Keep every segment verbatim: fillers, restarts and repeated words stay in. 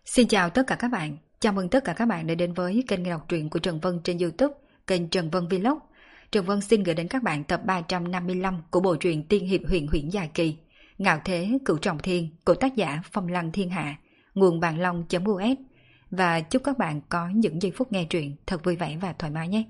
Xin chào tất cả các bạn, chào mừng tất cả các bạn đã đến với kênh nghe đọc truyện của Trần Vân trên YouTube, kênh Trần Vân Vlog. Trần Vân xin gửi đến các bạn tập ba trăm năm mươi lăm của bộ truyện Tiên hiệp huyền huyễn dài kỳ Ngạo thế cửu trọng thiên của tác giả Phong Lăng Thiên Hạ, nguồn bàn long.us, và chúc các bạn có những giây phút nghe truyện thật vui vẻ và thoải mái nhé.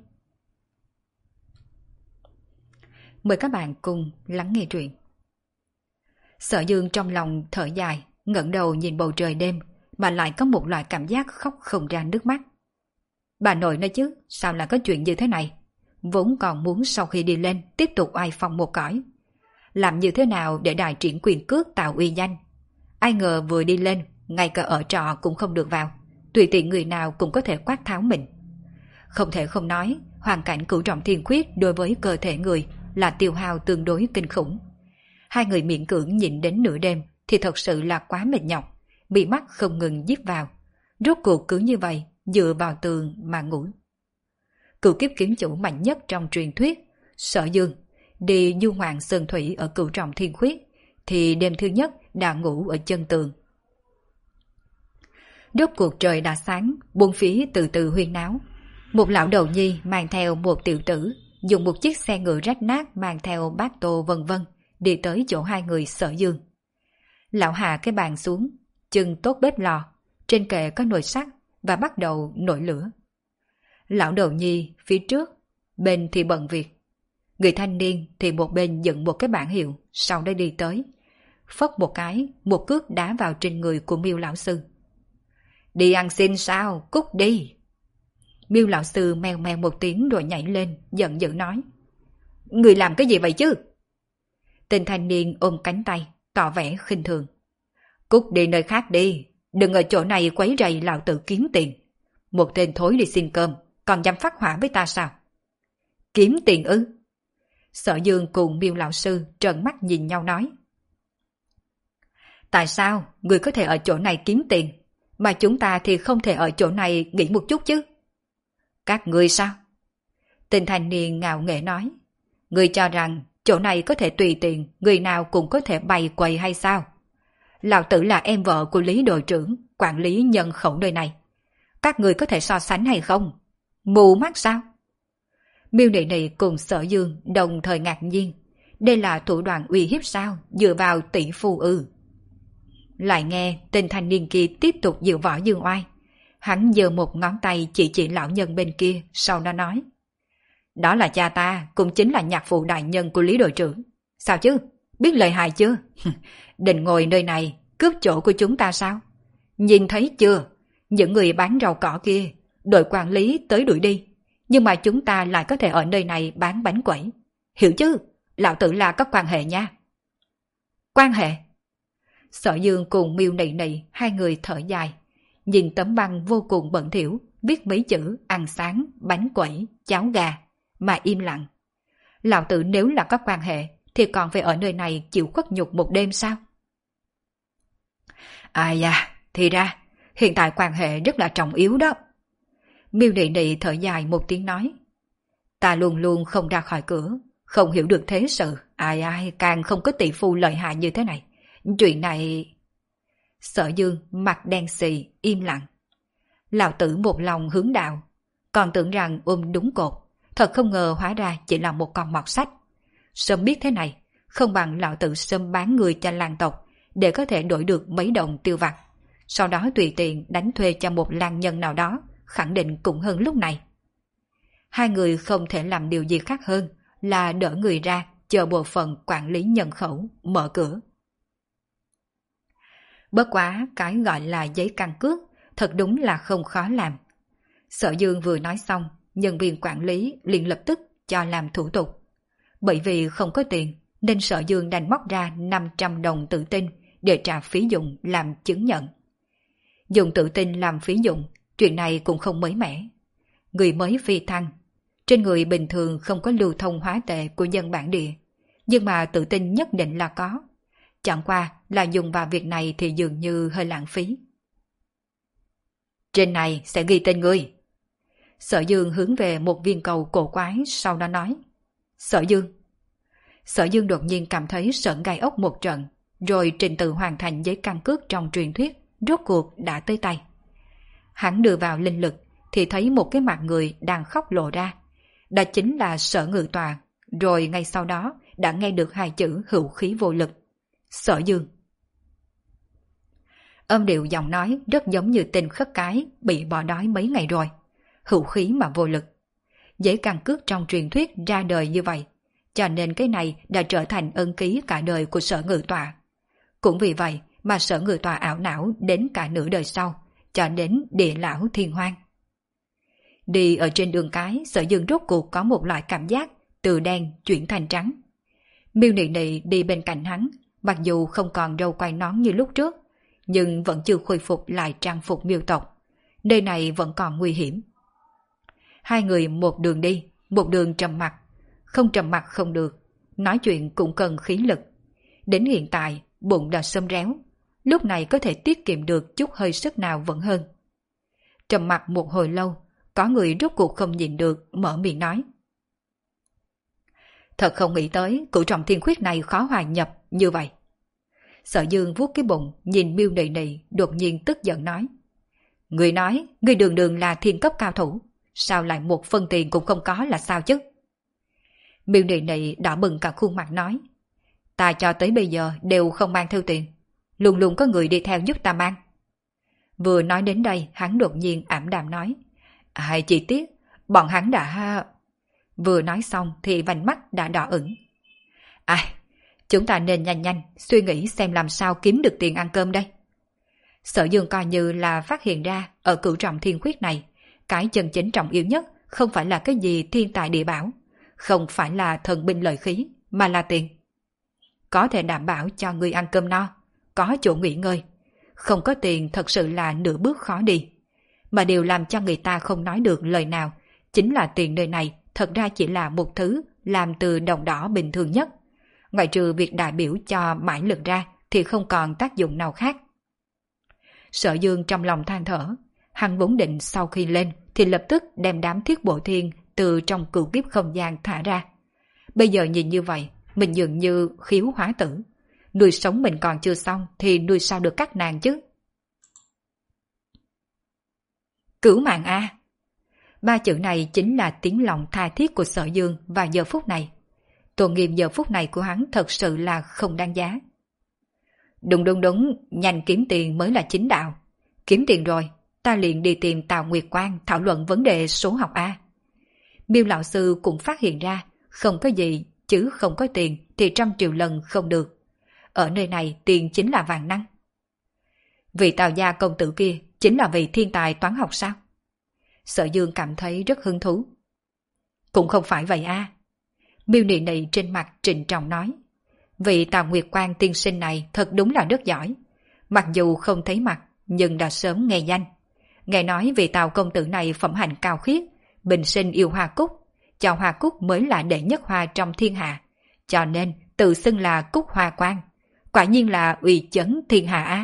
Mời các bạn cùng lắng nghe truyện. Sở Dương trong lòng thở dài, ngẩng đầu nhìn bầu trời đêm, mà lại có một loại cảm giác khóc không ra nước mắt. Bà nội nói chứ, sao lại có chuyện như thế này? Vốn còn muốn sau khi đi lên tiếp tục oai phong một cõi. Làm như thế nào để đài triển quyền cước tạo uy danh? Ai ngờ vừa đi lên, ngay cả ở trọ cũng không được vào, tùy tiện người nào cũng có thể quát tháo mình. Không thể không nói, hoàn cảnh cửu trọng thiên khuyết đối với cơ thể người là tiêu hao tương đối kinh khủng. Hai người miễn cưỡng nhịn đến nửa đêm thì thật sự là quá mệt nhọc, bị mắt không ngừng díp vào. Rốt cuộc cứ như vậy, dựa vào tường mà ngủ. Cửu kiếp kiếm chủ mạnh nhất trong truyền thuyết, Sở Dương, đi du ngoạn sơn thủy ở cửu trọng thiên khuyết, thì đêm thứ nhất đã ngủ ở chân tường. Rốt cuộc trời đã sáng, buôn phía từ từ huyên náo. Một lão đầu nhi mang theo một tiểu tử, dùng một chiếc xe ngựa rách nát mang theo bát tô vân vân, đi tới chỗ hai người Sở Dương. Lão hạ cái bàn xuống, chừng tốt bếp lò, trên kệ có nồi sắt và bắt đầu nổi lửa. Lão đầu nhi phía trước, bên thì bận việc. Người thanh niên thì một bên dựng một cái bảng hiệu, sau đó đi tới. Phất một cái, một cước đá vào trên người của Miêu lão sư. Đi ăn xin sao, cút đi. Miêu lão sư meo meo một tiếng rồi nhảy lên, giận dữ nói. Người làm cái gì vậy chứ? Tên thanh niên ôm cánh tay, tỏ vẻ khinh thường. Cút đi nơi khác đi, đừng ở chỗ này quấy rầy lão tử kiếm tiền. Một tên thối đi xin cơm, còn dám phát hỏa với ta sao? Kiếm tiền ư? Sở Dương cùng Miêu lão sư trợn mắt nhìn nhau nói. Tại sao người có thể ở chỗ này kiếm tiền, mà chúng ta thì không thể ở chỗ này nghỉ một chút chứ? Các ngươi sao? Tên thanh niên ngạo nghễ nói. Ngươi cho rằng chỗ này có thể tùy tiện, người nào cũng có thể bày quầy hay sao? Lão tử là em vợ của Lý đội trưởng, quản lý nhân khẩu nơi này. Các người có thể so sánh hay không? Mù mắt sao? Miêu Nị Nị cùng Sở Dương đồng thời ngạc nhiên. Đây là thủ đoạn uy hiếp sao, dựa vào tỷ phu ư? Lại nghe tên thanh niên kia tiếp tục dựa võ dương oai. Hắn giơ một ngón tay chỉ chỉ lão nhân bên kia, sau đó nói. Đó là cha ta, cũng chính là nhạc phụ đại nhân của Lý đội trưởng. Sao chứ? Biết lời hại chưa? Định ngồi nơi này, cướp chỗ của chúng ta sao? Nhìn thấy chưa? Những người bán rau cỏ kia, đội quản lý tới đuổi đi. Nhưng mà chúng ta lại có thể ở nơi này bán bánh quẩy. Hiểu chứ? Lão tử là có quan hệ nha. Quan hệ? Sở Dương cùng Miêu Nị Nị hai người thở dài. Nhìn tấm băng vô cùng bẩn thỉu, viết mấy chữ ăn sáng, bánh quẩy, cháo gà, mà im lặng. Lão tử nếu là có quan hệ, thì còn phải ở nơi này chịu khuất nhục một đêm sao? À da, thì ra, hiện tại quan hệ rất là trọng yếu đó. Miêu Nị Nị thở dài một tiếng nói. Ta luôn luôn không ra khỏi cửa, không hiểu được thế sự, ai ai càng không có tỷ phu lợi hại như thế này. Chuyện này... Sở Dương mặt đen xì, im lặng. Lão tử một lòng hướng đạo, còn tưởng rằng ôm đúng cột, thật không ngờ hóa ra chỉ là một con mọt sách. Sớm biết thế này, không bằng lão tử sớm bán người cho làng tộc, để có thể đổi được mấy đồng tiêu vặt. Sau đó tùy tiện đánh thuê cho một làng nhân nào đó, khẳng định cũng hơn lúc này. Hai người không thể làm điều gì khác hơn là đỡ người ra, chờ bộ phận quản lý nhân khẩu mở cửa. Bất quá cái gọi là giấy căn cước thật đúng là không khó làm. Sở Dương vừa nói xong, nhân viên quản lý liền lập tức cho làm thủ tục. Bởi vì không có tiền nên Sở Dương đành móc ra năm trăm đồng tự tin để trả phí dụng làm chứng nhận. Dùng tự tin làm phí dụng, chuyện này cũng không mới mẻ. Người mới phi thăng, trên người bình thường không có lưu thông hóa tệ của dân bản địa, nhưng mà tự tin nhất định là có. Chẳng qua là dùng vào việc này thì dường như hơi lãng phí. Trên này sẽ ghi tên ngươi. Sở Dương hướng về một viên cầu cổ quái, sau đó nói. Sở Dương. Sở Dương đột nhiên cảm thấy sởn gai ốc một trận, rồi trình tự hoàn thành giấy căn cước trong truyền thuyết, rốt cuộc đã tới tay. Hắn đưa vào linh lực thì thấy một cái mặt người đang khóc lộ ra. Đó chính là Sở Ngự Tọa, rồi ngay sau đó đã nghe được hai chữ hữu khí vô lực. Sở Dương. Âm điệu giọng nói rất giống như tên khất cái bị bỏ đói mấy ngày rồi. Hữu khí mà vô lực. Giấy căn cước trong truyền thuyết ra đời như vậy, cho nên cái này đã trở thành ân ký cả đời của Sở Ngự Tọa. Cũng vì vậy mà Sở Ngự Tọa ảo não đến cả nửa đời sau, cho đến địa lão thiên hoang. Đi ở trên đường cái, Sở Dương rốt cuộc có một loại cảm giác từ đen chuyển thành trắng. Miêu Nị Nị đi bên cạnh hắn, mặc dù không còn râu quai nón như lúc trước, nhưng vẫn chưa khôi phục lại trang phục miêu tộc. Nơi này vẫn còn nguy hiểm. Hai người một đường đi, một đường trầm mặc. Không trầm mặc không được, nói chuyện cũng cần khí lực. Đến hiện tại, bụng đã xâm réo, lúc này có thể tiết kiệm được chút hơi sức nào vẫn hơn. Trầm mặc một hồi lâu, có người rốt cuộc không nhìn được, mở miệng nói. Thật không nghĩ tới cửu trọng thiên khuyết này khó hòa nhập như vậy. Sở Dương vuốt cái bụng, nhìn Miêu Nị Nị, đột nhiên tức giận nói. Người nói, người đường đường là thiên cấp cao thủ, sao lại một phân tiền cũng không có là sao chứ? Miêu Nị Nị đỏ bừng cả khuôn mặt nói. Ta cho tới bây giờ đều không mang theo tiền, luôn luôn có người đi theo giúp ta mang. Vừa nói đến đây, hắn đột nhiên ảm đạm nói. Hay chi tiết, bọn hắn đã... Vừa nói xong thì vành mắt đã đỏ ửng. Ai, chúng ta nên nhanh nhanh suy nghĩ xem làm sao kiếm được tiền ăn cơm đây. Sở Dương coi như là phát hiện ra ở cửu trọng thiên khuyết này, cái chân chính trọng yếu nhất không phải là cái gì thiên tài địa bảo, không phải là thần binh lợi khí, mà là tiền. Có thể đảm bảo cho người ăn cơm no, có chỗ nghỉ ngơi. Không có tiền thật sự là nửa bước khó đi. Mà điều làm cho người ta không nói được lời nào chính là tiền nơi này thật ra chỉ là một thứ làm từ đồng đỏ bình thường nhất. Ngoại trừ việc đại biểu cho mãi lực ra thì không còn tác dụng nào khác. Sở Dương trong lòng than thở, hắn vốn định sau khi lên thì lập tức đem đám thiết bộ thiên từ trong cửu kiếp không gian thả ra. Bây giờ nhìn như vậy, mình dường như khiếu hóa tử. Nuôi sống mình còn chưa xong thì nuôi sao được các nàng chứ? Cửu mạng A. Ba chữ này chính là tiếng lòng tha thiết của Sở Dương vào giờ phút này. Tôn nghiêm giờ phút này của hắn thật sự là không đáng giá. Đúng đúng đúng, nhanh kiếm tiền mới là chính đạo. Kiếm tiền rồi, ta liền đi tìm Tào Nguyệt Quang thảo luận vấn đề số học A. Miêu lão sư cũng phát hiện ra, không có gì, chứ không có tiền thì trăm triệu lần không được. Ở nơi này tiền chính là vàng năng. Vị Tào gia công tử kia chính là vị thiên tài toán học sao? Sở Dương cảm thấy rất hứng thú. Cũng không phải vậy a. Miêu Nị Nị trên mặt trịnh trọng nói. Vị Tào Nguyệt Quang tiên sinh này thật đúng là rất giỏi. Mặc dù không thấy mặt, nhưng đã sớm nghe danh. Nghe nói vị Tào công tử này phẩm hạnh cao khiết, bình sinh yêu hoa cúc, cho hoa cúc mới là đệ nhất hoa trong thiên hạ, cho nên tự xưng là Cúc Hoa Quang. Quả nhiên là uy chấn thiên hạ á.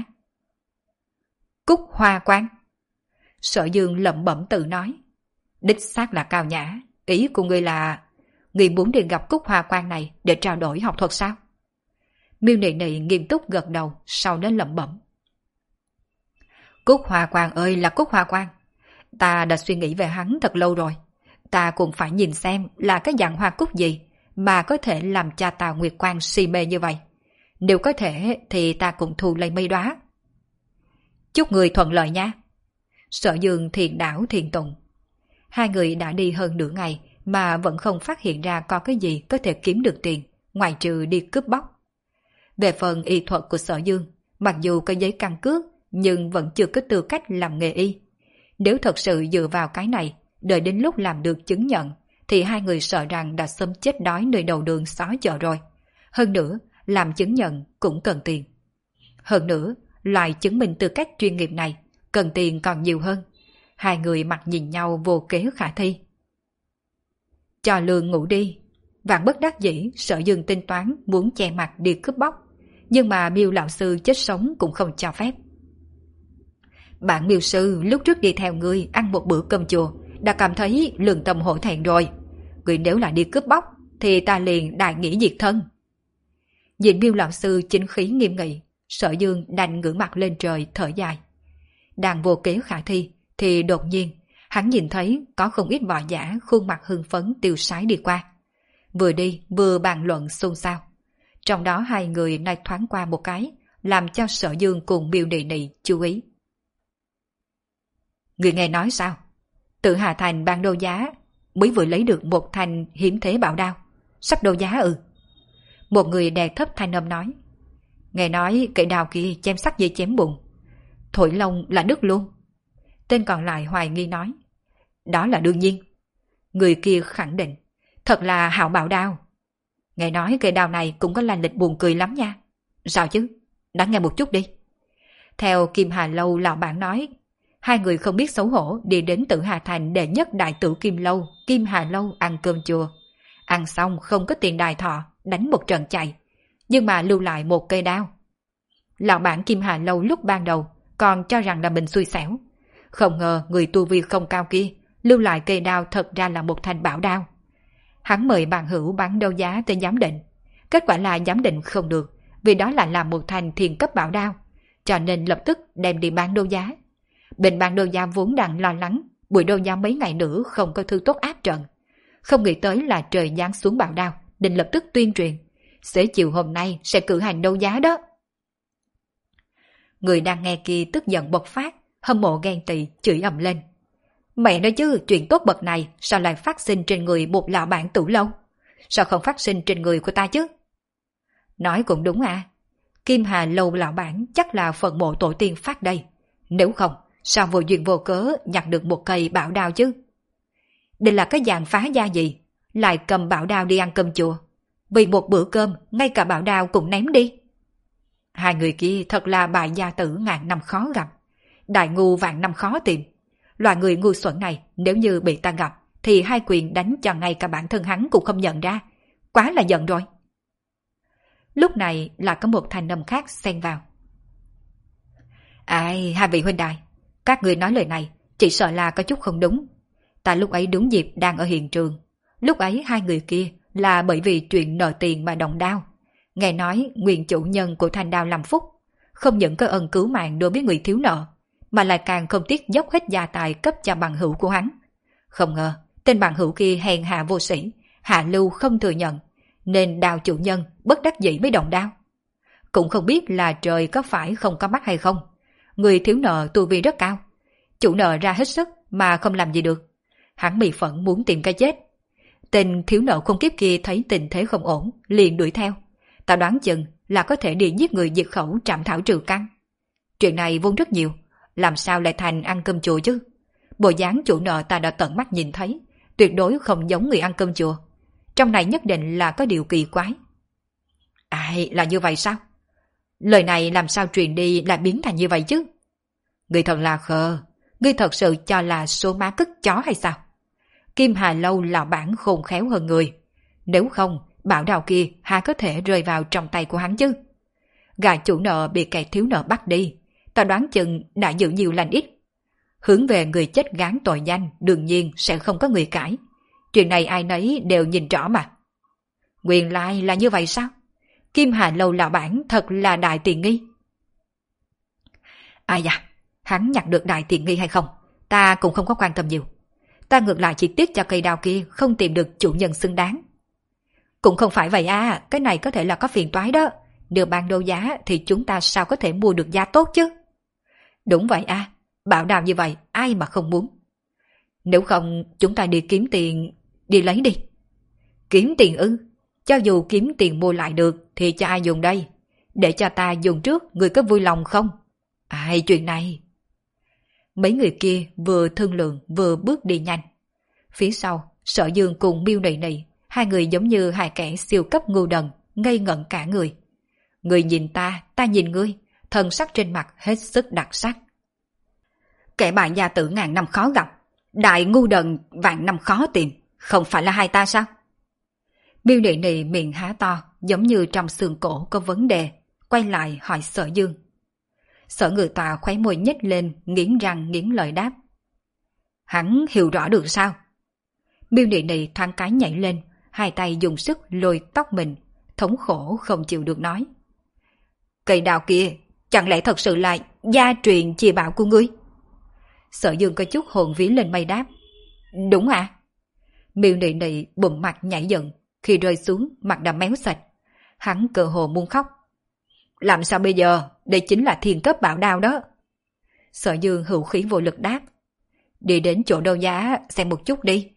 Cúc Hoa Quang. Sở Dương lẩm bẩm tự nói. Đích xác là cao nhã, ý của ngươi là ngươi muốn đi gặp Cúc Hoa Quang này để trao đổi học thuật sao? Miêu Nị Nị nghiêm túc gật đầu, sau đó lẩm bẩm. Cúc Hoa Quang ơi là Cúc Hoa Quang, ta đã suy nghĩ về hắn thật lâu rồi. Ta cũng phải nhìn xem là cái dạng hoa cúc gì mà có thể làm cha Tào Nguyệt Quang si mê như vậy. Nếu có thể thì ta cũng thu lấy mấy đóa. Chúc người thuận lợi nha. Sở Dương thiền đảo thiền tụng. Hai người đã đi hơn nửa ngày mà vẫn không phát hiện ra có cái gì có thể kiếm được tiền, ngoài trừ đi cướp bóc. Về phần y thuật của Sở Dương, mặc dù có giấy căn cước nhưng vẫn chưa có tư cách làm nghề y. Nếu thật sự dựa vào cái này, đợi đến lúc làm được chứng nhận, thì hai người sợ rằng đã sớm chết đói nơi đầu đường xó chợ rồi. Hơn nữa, làm chứng nhận cũng cần tiền. Hơn nữa, loại chứng minh tư cách chuyên nghiệp này cần tiền còn nhiều hơn. Hai người mặt nhìn nhau vô kế khả thi. Cho lương ngủ đi. Vạn bất đắc dĩ, Sở Dương tính toán muốn che mặt đi cướp bóc, nhưng mà Miêu lão sư chết sống cũng không cho phép. Bạn Miêu sư lúc trước đi theo ngươi ăn một bữa cơm chùa đã cảm thấy lương tâm hổ thẹn rồi. Ngươi nếu là đi cướp bóc thì ta liền đại nghĩa diệt thân. Nhìn Miêu lão sư chính khí nghiêm nghị, Sở Dương đành ngửa mặt lên trời thở dài. đang vô kế khả thi, thì đột nhiên, hắn nhìn thấy có không ít võ giả khuôn mặt hưng phấn tiêu sái đi qua. Vừa đi vừa bàn luận xôn xao. Trong đó hai người nay thoáng qua một cái, làm cho Sở Dương cùng Miêu Nị Nị chú ý. Người nghe nói sao? Tự Hà Thành ban đấu giá, mới vừa lấy được một thanh hiếm thế bảo đao. Sắp đấu giá ư? Một người đè thấp thanh âm nói. Nghe nói cây đao kia chém sắt dây chém bùn. Thổi lông là đứt luôn. Tên còn lại hoài nghi nói. Đó là đương nhiên. Người kia khẳng định. Thật là hảo bảo đao. Nghe nói cây đao này cũng có lành lịch buồn cười lắm nha. Sao chứ? Đã nghe một chút đi. Theo Kim Hà Lâu lão bản nói, hai người không biết xấu hổ đi đến Tử Hà Thành đệ nhất đại tử Kim Lâu, Kim Hà Lâu ăn cơm chùa. Ăn xong không có tiền đài thọ, đánh một trận chạy, nhưng mà lưu lại một cây đao. Lão bản Kim Hà Lâu lúc ban đầu còn cho rằng là mình xui xẻo. Không ngờ người tu vi không cao kia lưu lại cây đao thật ra là một thanh bảo đao. Hắn mời bạn hữu bán đấu giá tới giám định. Kết quả là giám định không được, vì đó là làm một thanh thiên cấp bảo đao, cho nên lập tức đem đi bán đấu giá. Bên bán đấu giá vốn đang lo lắng buổi đấu giá mấy ngày nữa không có thư tốt áp trận, không nghĩ tới là trời giáng xuống bảo đao, định lập tức tuyên truyền xế chiều hôm nay sẽ cử hành đấu giá đó. Người đang nghe kia tức giận bộc phát, hâm mộ ghen tị chửi ầm lên. Mẹ nói chứ, chuyện tốt bậc này sao lại phát sinh trên người một lão bản Tử Lâu? Sao không phát sinh trên người của ta chứ? Nói cũng đúng à. Kim Hà Lâu lão bản chắc là phần mộ tổ tiên phát đây. Nếu không, sao vô duyên vô cớ nhặt được một cây bảo đao chứ? Đây là cái dạng phá gia gì? Lại cầm bảo đao đi ăn cơm chùa. Vì một bữa cơm, ngay cả bảo đao cũng ném đi. Hai người kia thật là bại gia tử ngàn năm khó gặp. Đại ngu vạn năm khó tìm. Loại người ngu xuẩn này nếu như bị ta gặp thì hai quyền đánh cho ngay cả bản thân hắn cũng không nhận ra. Quá là giận rồi. Lúc này là có một thanh âm khác xen vào. Ai, hai vị huynh đài, các người nói lời này chỉ sợ là có chút không đúng. Ta lúc ấy đúng dịp đang ở hiện trường. Lúc ấy hai người kia là bởi vì chuyện nợ tiền mà động đao. Nghe nói nguyên chủ nhân của thanh đao làm phúc, không những có ân cứu mạng đối với người thiếu nợ, mà lại càng không tiếc dốc hết gia tài cấp cho bằng hữu của hắn. Không ngờ tên bằng hữu kia hèn hạ vô sĩ, hạ lưu không thừa nhận, nên đao chủ nhân bất đắc dĩ mới động đao. Cũng không biết là trời có phải không có mắt hay không. Người thiếu nợ tu vi rất cao, chủ nợ ra hết sức mà không làm gì được. Hắn bị phẫn muốn tìm cái chết. Tên thiếu nợ khôn kiếp kia thấy tình thế không ổn, liền đuổi theo. Ta đoán chừng là có thể đi giết người diệt khẩu trảm thảo trừ căn. Chuyện này vốn rất nhiều, làm sao lại thành ăn cơm chùa chứ? Bộ dáng chủ nợ ta đã tận mắt nhìn thấy, tuyệt đối không giống người ăn cơm chùa. Trong này nhất định là có điều kỳ quái. Ai, là như vậy sao? Lời này làm sao truyền đi lại biến thành như vậy chứ? Ngươi thật là khờ, ngươi thật sự cho là số má cất chó hay sao? Kim Hà Lâu là bản khôn khéo hơn người. Nếu không, bảo đao kia hà có thể rơi vào trong tay của hắn chứ? Gà chủ nợ bị kẻ thiếu nợ bắt đi, ta đoán chừng đã giữ nhiều lành ít. Hướng về người chết gán tội danh đương nhiên sẽ không có người cãi. Chuyện này ai nấy đều nhìn rõ mà. Nguyên lai là như vậy sao? Kim Hà Lâu lão bản thật là đại tiền nghi. Ai da, hắn nhặt được đại tiền nghi hay không, ta cũng không có quan tâm nhiều. Ta ngược lại chỉ tiếc cho cây đao kia không tìm được chủ nhân xứng đáng. Cũng không phải vậy à, cái này có thể là có phiền toái đó. Nếu ban đấu giá thì chúng ta sao có thể mua được giá tốt chứ? Đúng vậy à, bảo đao như vậy ai mà không muốn. Nếu không chúng ta đi kiếm tiền, đi lấy đi. Kiếm tiền ư? Cho dù kiếm tiền mua lại được thì cho ai dùng đây? Để cho ta dùng trước, người có vui lòng không? Ai chuyện này? Mấy người kia vừa thương lượng vừa bước đi nhanh. Phía sau, Sở Dương cùng Miêu Nị Nị, hai người giống như hai kẻ siêu cấp ngu đần, ngây ngẩn cả người. Người nhìn ta, ta nhìn ngươi, thần sắc trên mặt hết sức đặc sắc. Kẻ bại gia tử ngàn năm khó gặp, đại ngu đần vạn năm khó tìm, không phải là hai ta sao? Miêu Nị Nị miệng há to, giống như trong xương cổ có vấn đề, quay lại hỏi Sở Dương. Sở Ngự Tọa khóe môi nhếch lên, nghiến răng nghiến lợi đáp. Hắn hiểu rõ được sao? Miêu Nị Nị thoáng cái nhảy lên, hai tay dùng sức lôi tóc mình, thống khổ không chịu được nói. Cây đào kia, chẳng lẽ thật sự là gia truyền chi bảo của ngươi? Sở Dương có chút hồn vía lên mây đáp. Đúng à? Miêu Nị Nị bụng mặt nhảy giận, khi rơi xuống mặt đã méo sạch. Hắn cơ hồ muốn khóc. Làm sao bây giờ? Đây chính là thiên cấp bảo đao đó. Sở Dương hữu khí vô lực đáp. Đi đến chỗ đấu giá xem một chút đi.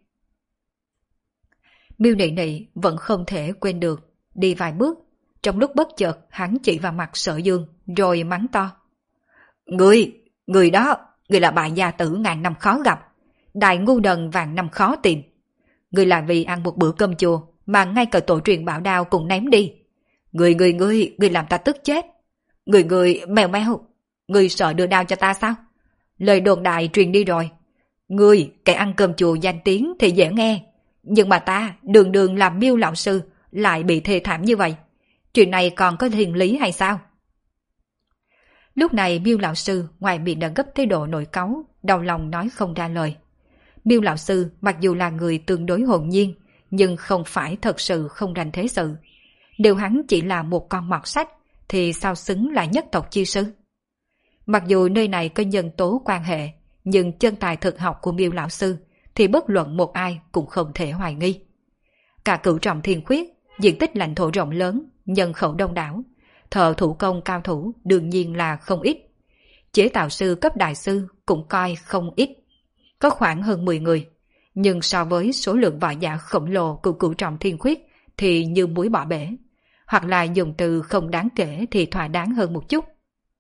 Miêu Nị Nị vẫn không thể quên được, đi vài bước. Trong lúc bất chợt hắn chỉ vào mặt Sở Dương rồi mắng to. Người, người đó, người là bại gia tử ngàn năm khó gặp, đại ngu đần vạn năm khó tìm. Người là vì ăn một bữa cơm chùa mà ngay cả tổ truyền bảo đao cũng ném đi. Người người người, người làm ta tức chết. Người người, mèo mèo, người sợ đưa đao cho ta sao? Lời đồn đại truyền đi rồi. Người, kẻ ăn cơm chùa danh tiếng thì dễ nghe, nhưng mà ta, đường đường làm Miêu lão sư, lại bị thê thảm như vậy. Chuyện này còn có thiền lý hay sao? Lúc này Miêu lão sư ngoài miệng đã gấp tới độ nổi cáu, đau lòng nói không ra lời. Miêu lão sư mặc dù là người tương đối hồn nhiên, nhưng không phải thật sự không rành thế sự. Nếu hắn chỉ là một con mọt sách, thì sao xứng là nhất tộc chi sư? Mặc dù nơi này có nhân tố quan hệ, nhưng chân tài thực học của Miêu lão sư thì bất luận một ai cũng không thể hoài nghi. Cả Cửu Trọng Thiên Khuyết, diện tích lãnh thổ rộng lớn, nhân khẩu đông đảo, thợ thủ công cao thủ đương nhiên là không ít. Chế tạo sư cấp đại sư cũng coi không ít, có khoảng hơn mười người. Nhưng so với số lượng võ giả khổng lồ của Cửu Trọng Thiên Khuyết thì như muối bỏ bể, hoặc là dùng từ không đáng kể thì thỏa đáng hơn một chút.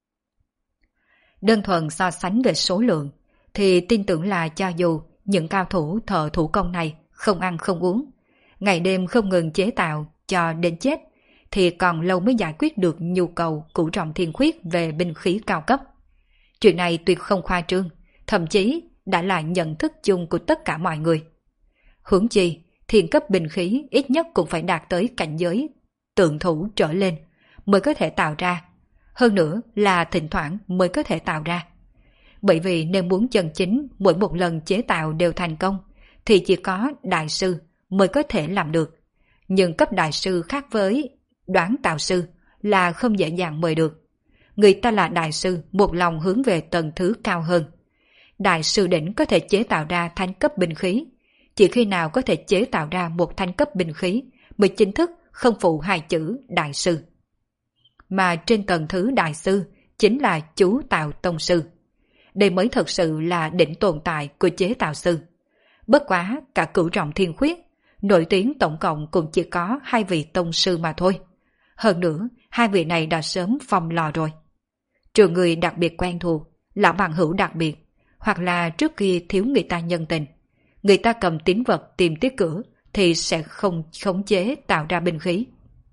Đơn thuần so sánh về số lượng, thì tin tưởng là cho dù những cao thủ thợ thủ công này không ăn không uống, ngày đêm không ngừng chế tạo cho đến chết, thì còn lâu mới giải quyết được nhu cầu Cửu Trọng Thiên Khuyết về binh khí cao cấp. Chuyện này tuyệt không khoa trương, thậm chí đã là nhận thức chung của tất cả mọi người. Huống chi, thiên cấp binh khí ít nhất cũng phải đạt tới cảnh giới tượng thủ trở lên mới có thể tạo ra, hơn nữa là thỉnh thoảng mới có thể tạo ra. Bởi vì nếu muốn chân chính mỗi một lần chế tạo đều thành công, thì chỉ có đại sư mới có thể làm được. Nhưng cấp đại sư khác với đoán tạo sư là không dễ dàng mời được. Người ta là đại sư một lòng hướng về tầng thứ cao hơn. Đại sư đỉnh có thể chế tạo ra thanh cấp binh khí. Chỉ khi nào có thể chế tạo ra một thanh cấp binh khí mới chính thức không phụ hai chữ đại sư. Mà trên tầng thứ đại sư chính là chú tạo tông sư. Đây mới thật sự là đỉnh tồn tại của chế tạo sư. Bất quá cả Cửu Trọng Thiên Khuyết, nổi tiếng tổng cộng cũng chỉ có hai vị tông sư mà thôi. Hơn nữa, hai vị này đã sớm phong lò rồi. Trừ người đặc biệt quen thuộc, lão bằng hữu đặc biệt, hoặc là trước kia thiếu người ta nhân tình, người ta cầm tín vật tìm tới cửa thì sẽ không khống chế tạo ra binh khí.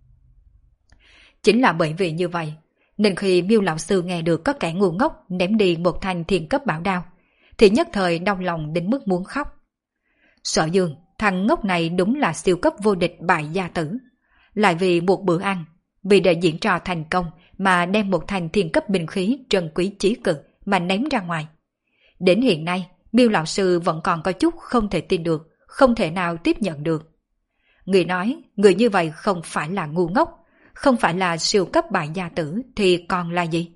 Chính là bởi vì như vậy, nên khi Miêu lão sư nghe được có kẻ ngu ngốc ném đi một thanh thiên cấp bảo đao, thì nhất thời đau lòng đến mức muốn khóc. Sở Dương, thằng ngốc này đúng là siêu cấp vô địch bại gia tử. Lại vì một bữa ăn, vì để diễn trò thành công mà đem một thanh thiên cấp binh khí trân quý chí cực mà ném ra ngoài. Đến hiện nay, Miêu lão sư vẫn còn có chút không thể tin được, không thể nào tiếp nhận được. Người nói, người như vậy không phải là ngu ngốc, không phải là siêu cấp bại gia tử thì còn là gì?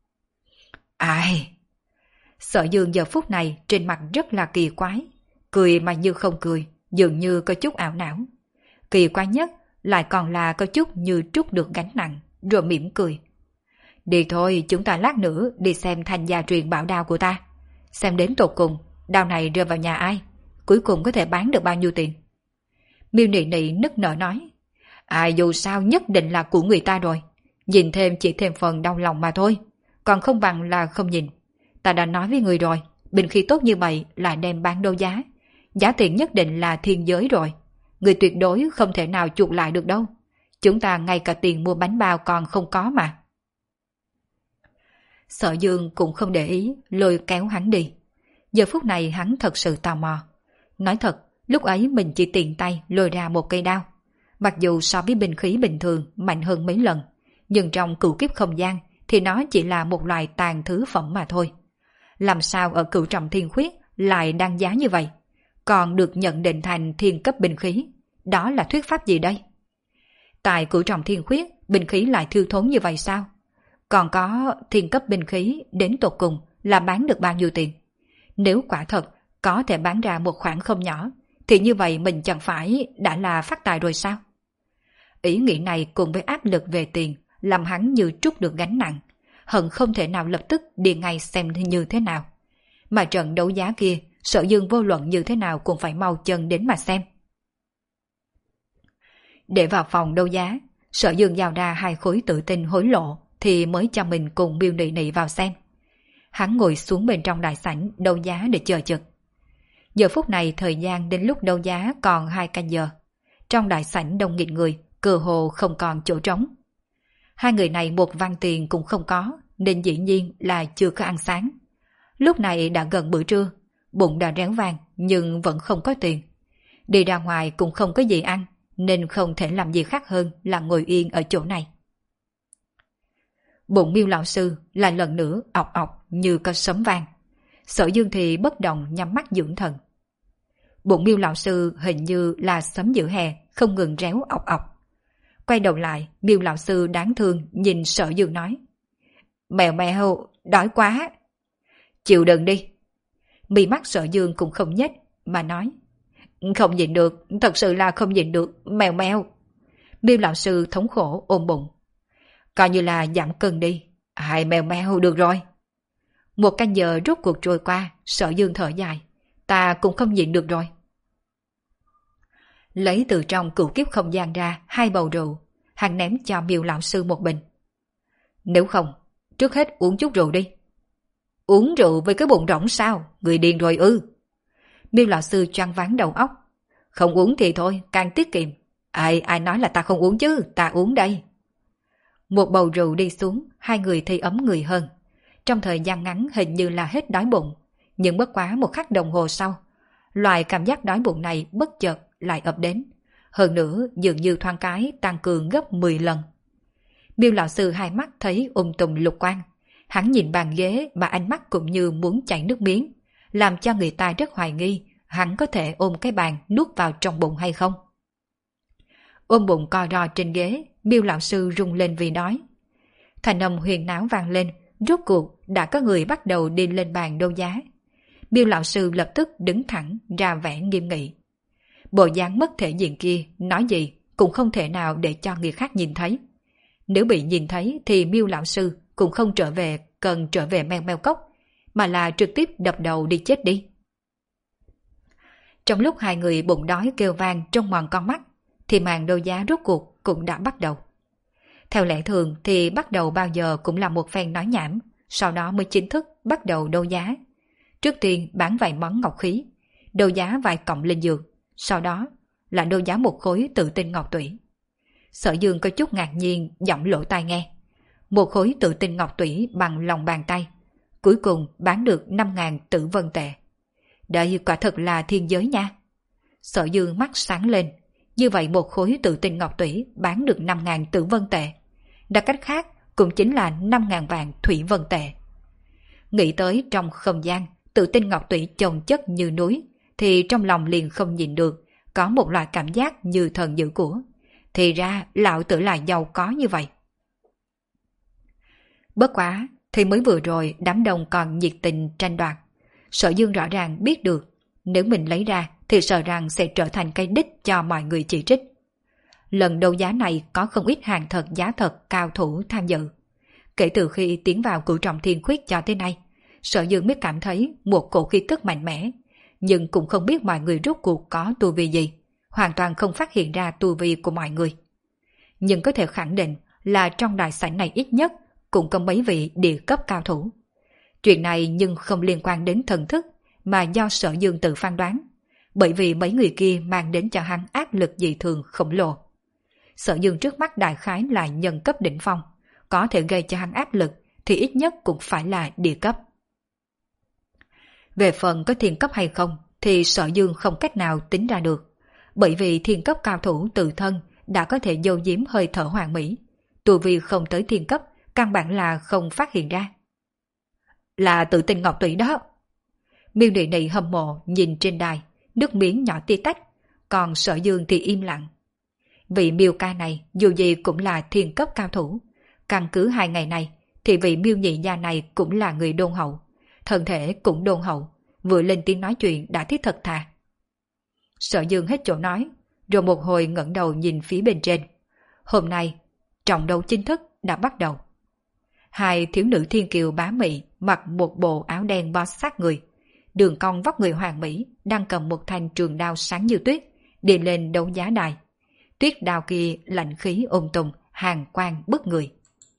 Ai? Sở Dương giờ phút này trên mặt rất là kỳ quái, cười mà như không cười, dường như có chút ảo não. Kỳ quái nhất lại còn là có chút như trút được gánh nặng, rồi mỉm cười. Đi thôi, chúng ta lát nữa đi xem thanh gia truyền bảo đao của ta. Xem đến tột cùng, đao này rơi vào nhà ai, cuối cùng có thể bán được bao nhiêu tiền. Miêu Nị Nị nức nở nói. À dù sao nhất định là của người ta rồi, nhìn thêm chỉ thêm phần đau lòng mà thôi, còn không bằng là không nhìn. Ta đã nói với người rồi, binh khí tốt như vậy là đem bán đấu giá, giá tiền nhất định là thiên giới rồi, người tuyệt đối không thể nào chuộc lại được đâu. Chúng ta ngay cả tiền mua bánh bao còn không có mà. Sở Dương cũng không để ý, lôi kéo hắn đi. Giờ phút này hắn thật sự tò mò. Nói thật, lúc ấy mình chỉ tiện tay lôi ra một cây đao. Mặc dù so với binh khí bình thường mạnh hơn mấy lần, nhưng trong cửu kiếp không gian thì nó chỉ là một loại tàn thứ phẩm mà thôi. Làm sao ở Cửu Trọng Thiên Khuyết lại đăng giá như vậy, còn được nhận định thành thiên cấp binh khí? Đó là thuyết pháp gì đây? Tại Cửu Trọng Thiên Khuyết, binh khí lại thiếu thốn như vậy sao? Còn có thiên cấp binh khí đến tột cùng là bán được bao nhiêu tiền? Nếu quả thật có thể bán ra một khoản không nhỏ, thì như vậy mình chẳng phải đã là phát tài rồi sao? Ý nghĩ này cùng với áp lực về tiền làm hắn như trút được gánh nặng, hận không thể nào lập tức đi ngay xem như thế nào. Mà trận đấu giá kia, Sở Dương vô luận như thế nào cũng phải mau chân đến mà xem. Để vào phòng đấu giá, Sở Dương giao ra hai khối tự tin hối lộ thì mới cho mình cùng Miêu Nị Nị vào xem. Hắn ngồi xuống bên trong đại sảnh đấu giá để chờ chực. Giờ phút này thời gian đến lúc đấu giá còn hai canh giờ. Trong đại sảnh đông nghịt người, cơ hồ không còn chỗ trống. Hai người này một văn tiền cũng không có, nên dĩ nhiên là chưa có ăn sáng. Lúc này đã gần bữa trưa, bụng đã réo vang nhưng vẫn không có tiền. Đi ra ngoài cũng không có gì ăn, nên không thể làm gì khác hơn là ngồi yên ở chỗ này. Bụng Miêu lão sư lại lần nữa ọc ọc như có sấm vang. Sở Dương thì bất động nhắm mắt dưỡng thần. Bụng Miêu lão sư hình như là sấm giữa hè, không ngừng réo ọc ọc. Quay đầu lại, Miêu lão sư đáng thương nhìn Sở Dương nói: Mèo mèo, đói quá. Chịu đựng đi. Mí mắt Sở Dương cũng không nhếch mà nói: Không nhịn được, thật sự là không nhịn được, mèo mèo. Miêu lão sư thống khổ ôm bụng: Coi như là giảm cân đi. Hai mèo mèo được rồi. Một canh giờ rốt cuộc trôi qua, Sở Dương thở dài: Ta cũng không nhịn được rồi. Lấy từ trong cửu kiếp không gian ra hai bầu rượu, hắn ném cho Miêu lão sư một bình. Nếu không, trước hết uống chút rượu đi. Uống rượu với cái bụng rỗng sao? Người điên rồi ư? Miêu lão sư choáng váng đầu óc. Không uống thì thôi, càng tiết kiệm. Ai ai nói là ta không uống chứ, ta uống đây. Một bầu rượu đi xuống, hai người thì ấm người hơn. Trong thời gian ngắn hình như là hết đói bụng, nhưng bất quá một khắc đồng hồ sau, loại cảm giác đói bụng này bất chợt lại ập đến. Hơn nữa dường như thoáng cái tăng cường gấp mười lần. Miêu lão sư hai mắt thấy ung tùm lục quang. Hắn nhìn bàn ghế mà ánh mắt cũng như muốn chảy nước miếng, làm cho người ta rất hoài nghi hắn có thể ôm cái bàn nuốt vào trong bụng hay không. Ôm bụng co ro trên ghế, Miêu lão sư rung lên vì đói. Thành âm huyền náo vang lên, rốt cuộc đã có người bắt đầu đi lên bàn đấu giá. Miêu lão sư lập tức đứng thẳng ra vẻ nghiêm nghị. Bộ dáng mất thể diện kia nói gì cũng không thể nào để cho người khác nhìn thấy. Nếu bị nhìn thấy thì Miêu lão sư cũng không trở về cần trở về meo meo cốc, mà là trực tiếp đập đầu đi chết đi. Trong lúc hai người bụng đói kêu vang trong mòn con mắt, thì màn đấu giá rốt cuộc cũng đã bắt đầu. Theo lẽ thường thì bắt đầu bao giờ cũng là một phen nói nhảm, sau đó mới chính thức bắt đầu đấu giá. Trước tiên bán vài món ngọc khí, đấu giá vài cọng linh dược, sau đó là đấu giá một khối tự tinh ngọc tủy. Sở Dương có chút ngạc nhiên, giọng lỗ tai nghe. Một khối tự tinh ngọc tủy bằng lòng bàn tay, cuối cùng bán được năm ngàn tử vân tệ. Đây quả thật là thiên giới nha. Sở Dương mắt sáng lên, như vậy một khối tự tinh ngọc tủy bán được năm ngàn tử vân tệ. Đặt cách khác cũng chính là năm ngàn vạn thủy vân tệ. Nghĩ tới trong không gian, tự tinh ngọc tủy chồng chất như núi, thì trong lòng liền không nhìn được, có một loại cảm giác như thần dữ của. Thì ra lão tử là giàu có như vậy. Bất quá, thì mới vừa rồi đám đông còn nhiệt tình tranh đoạt. Sở Dương rõ ràng biết được, nếu mình lấy ra thì sợ rằng sẽ trở thành cái đích cho mọi người chỉ trích. Lần đấu giá này có không ít hàng thật giá thật cao thủ tham dự. Kể từ khi tiến vào cửu trọng thiên khuyết cho tới nay, Sở Dương mới cảm thấy một cổ khí tức mạnh mẽ, nhưng cũng không biết mọi người rốt cuộc có tu vi gì, hoàn toàn không phát hiện ra tu vi của mọi người. Nhưng có thể khẳng định là trong đại sảnh này ít nhất cũng có mấy vị địa cấp cao thủ. Chuyện này nhưng không liên quan đến thần thức, mà do Sở Dương tự phán đoán, bởi vì mấy người kia mang đến cho hắn áp lực dị thường khổng lồ. Sở Dương trước mắt đại khái là nhân cấp đỉnh phong, có thể gây cho hắn áp lực thì ít nhất cũng phải là địa cấp. Về phần có thiên cấp hay không thì Sở Dương không cách nào tính ra được, bởi vì thiên cấp cao thủ tự thân đã có thể giấu giếm hơi thở hoàn mỹ, tu vi không tới thiên cấp căn bản là không phát hiện ra. Là tự tinh ngọc tủy đó. Miêu Nị Nị hâm mộ nhìn trên đài, nước miếng nhỏ tia tách, còn Sở Dương thì im lặng. Vị Miêu ca này dù gì cũng là thiên cấp cao thủ, căn cứ hai ngày này thì vị Miêu nhị gia này cũng là người đôn hậu, thân thể cũng đôn hậu, vừa lên tiếng nói chuyện đã thiết thật thà. Sở Dương hết chỗ nói, rồi một hồi ngẩng đầu nhìn phía bên trên. Hôm nay, trọng đấu chính thức đã bắt đầu. Hai thiếu nữ thiên kiều bá mị mặc một bộ áo đen bó sát người. Đường cong vóc người hoàn mỹ đang cầm một thanh trường đao sáng như tuyết, đi lên đấu giá đài. Tuyết đao kia lạnh khí ôn tùng, hàn quang bức người.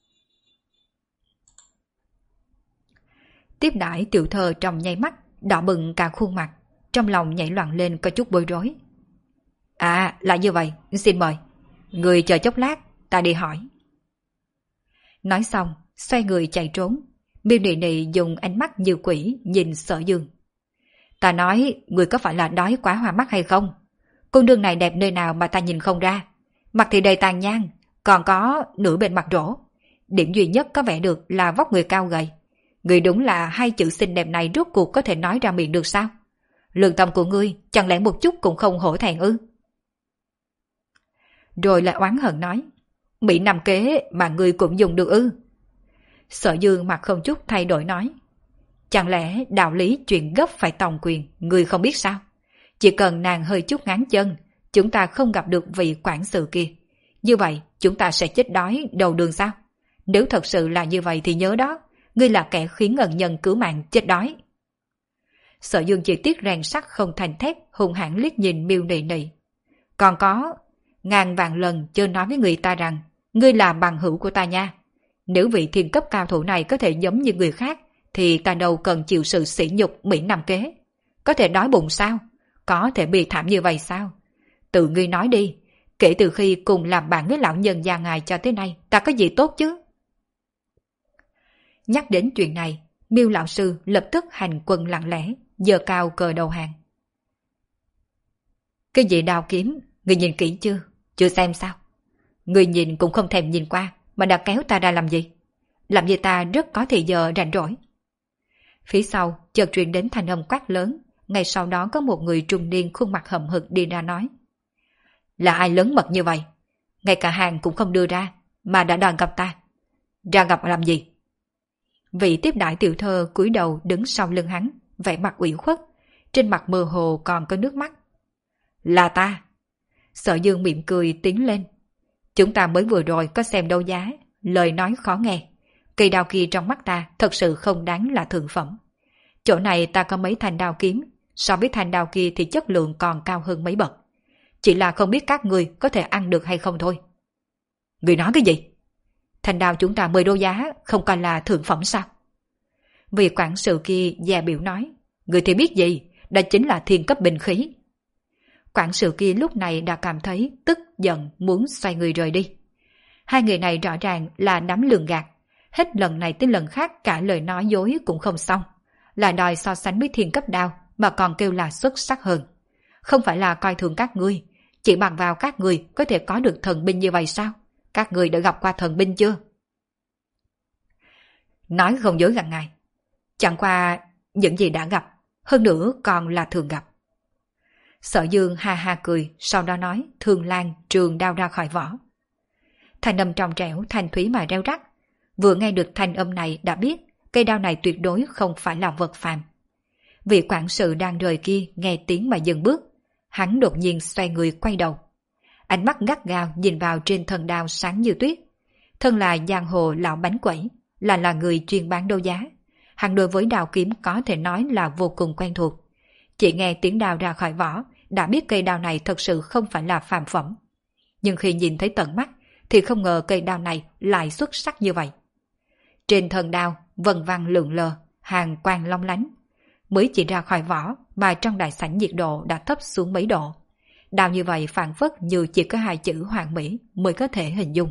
Tiếp đãi tiểu thơ trong nháy mắt, đỏ bừng cả khuôn mặt, trong lòng nhảy loạn lên có chút bối rối. À, là như vậy, xin mời. Người chờ chốc lát, ta đi hỏi. Nói xong, xoay người chạy trốn. Miêu Nị Nị dùng ánh mắt như quỷ nhìn Sở Dương. Ta nói, người có phải là đói quá hoa mắt hay không? Cô nương này đẹp nơi nào mà ta nhìn không ra. Mặt thì đầy tàn nhang, còn có nửa bên mặt rỗ. Điểm duy nhất có vẻ được là vóc người cao gầy. Người đúng là hai chữ xinh đẹp này rốt cuộc có thể nói ra miệng được sao? Lương tâm của ngươi chẳng lẽ một chút cũng không hổ thẹn ư? Rồi lại oán hận nói, Mỹ Nam kế mà ngươi cũng dùng được ư? Sở Dương mặt không chút thay đổi nói, chẳng lẽ đạo lý chuyện gấp phải tòng quyền ngươi không biết sao? Chỉ cần nàng hơi chút ngáng chân, chúng ta không gặp được vị quản sự kia. Như vậy chúng ta sẽ chết đói đầu đường sao? Nếu thật sự là như vậy thì nhớ đó, ngươi là kẻ khiến ẩn nhân cứu mạng chết đói. Sở Dương chỉ tiếc rèn sắt không thành thép, hung hãn liếc nhìn Miêu Nị Nị. Còn có, ngàn vạn lần chưa nói với người ta rằng, ngươi là bằng hữu của ta nha. Nếu vị thiên cấp cao thủ này có thể giống như người khác, thì ta đâu cần chịu sự sỉ nhục Mỹ Nam kế. Có thể đói bụng sao? Có thể bị thảm như vậy sao? Tự ngươi nói đi, kể từ khi cùng làm bạn với lão nhân gia ngài cho tới nay, ta có gì tốt chứ? Nhắc đến chuyện này, Miêu lão sư lập tức hành quân lặng lẽ, giơ cao cờ đầu hàng. Cái gì đao kiếm, người nhìn kỹ chưa? Chưa xem sao? Người nhìn cũng không thèm nhìn qua, mà đã kéo ta ra làm gì? Làm như ta rất có thời giờ rảnh rỗi. Phía sau chợt truyền đến thanh âm quát lớn, ngay sau đó có một người trung niên khuôn mặt hậm hực đi ra nói. Là ai lớn mật như vậy? Ngay cả hàng cũng không đưa ra, mà đã đòi gặp ta. Ra gặp làm gì? Vị tiếp đại tiểu thơ cúi đầu đứng sau lưng hắn, vẻ mặt ủy khuất, trên mặt mơ hồ còn có nước mắt. Là ta. Sở Dương mỉm cười tiến lên. Chúng ta mới vừa rồi có xem đấu giá, lời nói khó nghe. Cây đao kia trong mắt ta thật sự không đáng là thượng phẩm. Chỗ này ta có mấy thanh đao kiếm, so với thanh đao kia thì chất lượng còn cao hơn mấy bậc. Chỉ là không biết các người có thể ăn được hay không thôi. Người nói cái gì? Thanh đao chúng ta mười đô giá không còn là thượng phẩm sao? Vị quản sự kia dè biểu nói, người thì biết gì, đó chính là thiên cấp binh khí. Quản sự kia lúc này đã cảm thấy tức giận muốn xoay người rời đi. Hai người này rõ ràng là đám lường gạt, hết lần này tới lần khác cả lời nói dối cũng không xong, là đòi so sánh với thiên cấp đao mà còn kêu là xuất sắc hơn. Không phải là coi thường các ngươi, chỉ bằng vào các ngươi có thể có được thần binh như vậy sao? Các ngươi đã gặp qua thần binh chưa? Nói không dối gạt ngài, chẳng qua những gì đã gặp, hơn nữa còn là thường gặp. Sở Dương ha ha cười, sau đó nói Thương Lan trường đao ra khỏi vỏ. Thanh âm trong trẻo thanh thúy mà reo rắc. Vừa nghe được thanh âm này đã biết cây đao này tuyệt đối không phải là vật phàm. Vị quản sự đang rời kia nghe tiếng mà dừng bước, hắn đột nhiên xoay người quay đầu. Ánh mắt gắt gao nhìn vào trên thân đao sáng như tuyết. Thân là giang hồ lão bánh quẩy, là là người chuyên bán đấu giá. Hắn đối với đao kiếm có thể nói là vô cùng quen thuộc. Chỉ nghe tiếng đao ra khỏi vỏ, đã biết cây đao này thật sự không phải là phàm phẩm. Nhưng khi nhìn thấy tận mắt, thì không ngờ cây đao này lại xuất sắc như vậy. Trên thân đao, vân vang lượn lờ, hàng quang long lánh. Mới chỉ ra khỏi vỏ, mà trong đại sảnh nhiệt độ đã thấp xuống mấy độ. Đao như vậy phản phất như chỉ có hai chữ hoàn mỹ mới có thể hình dung.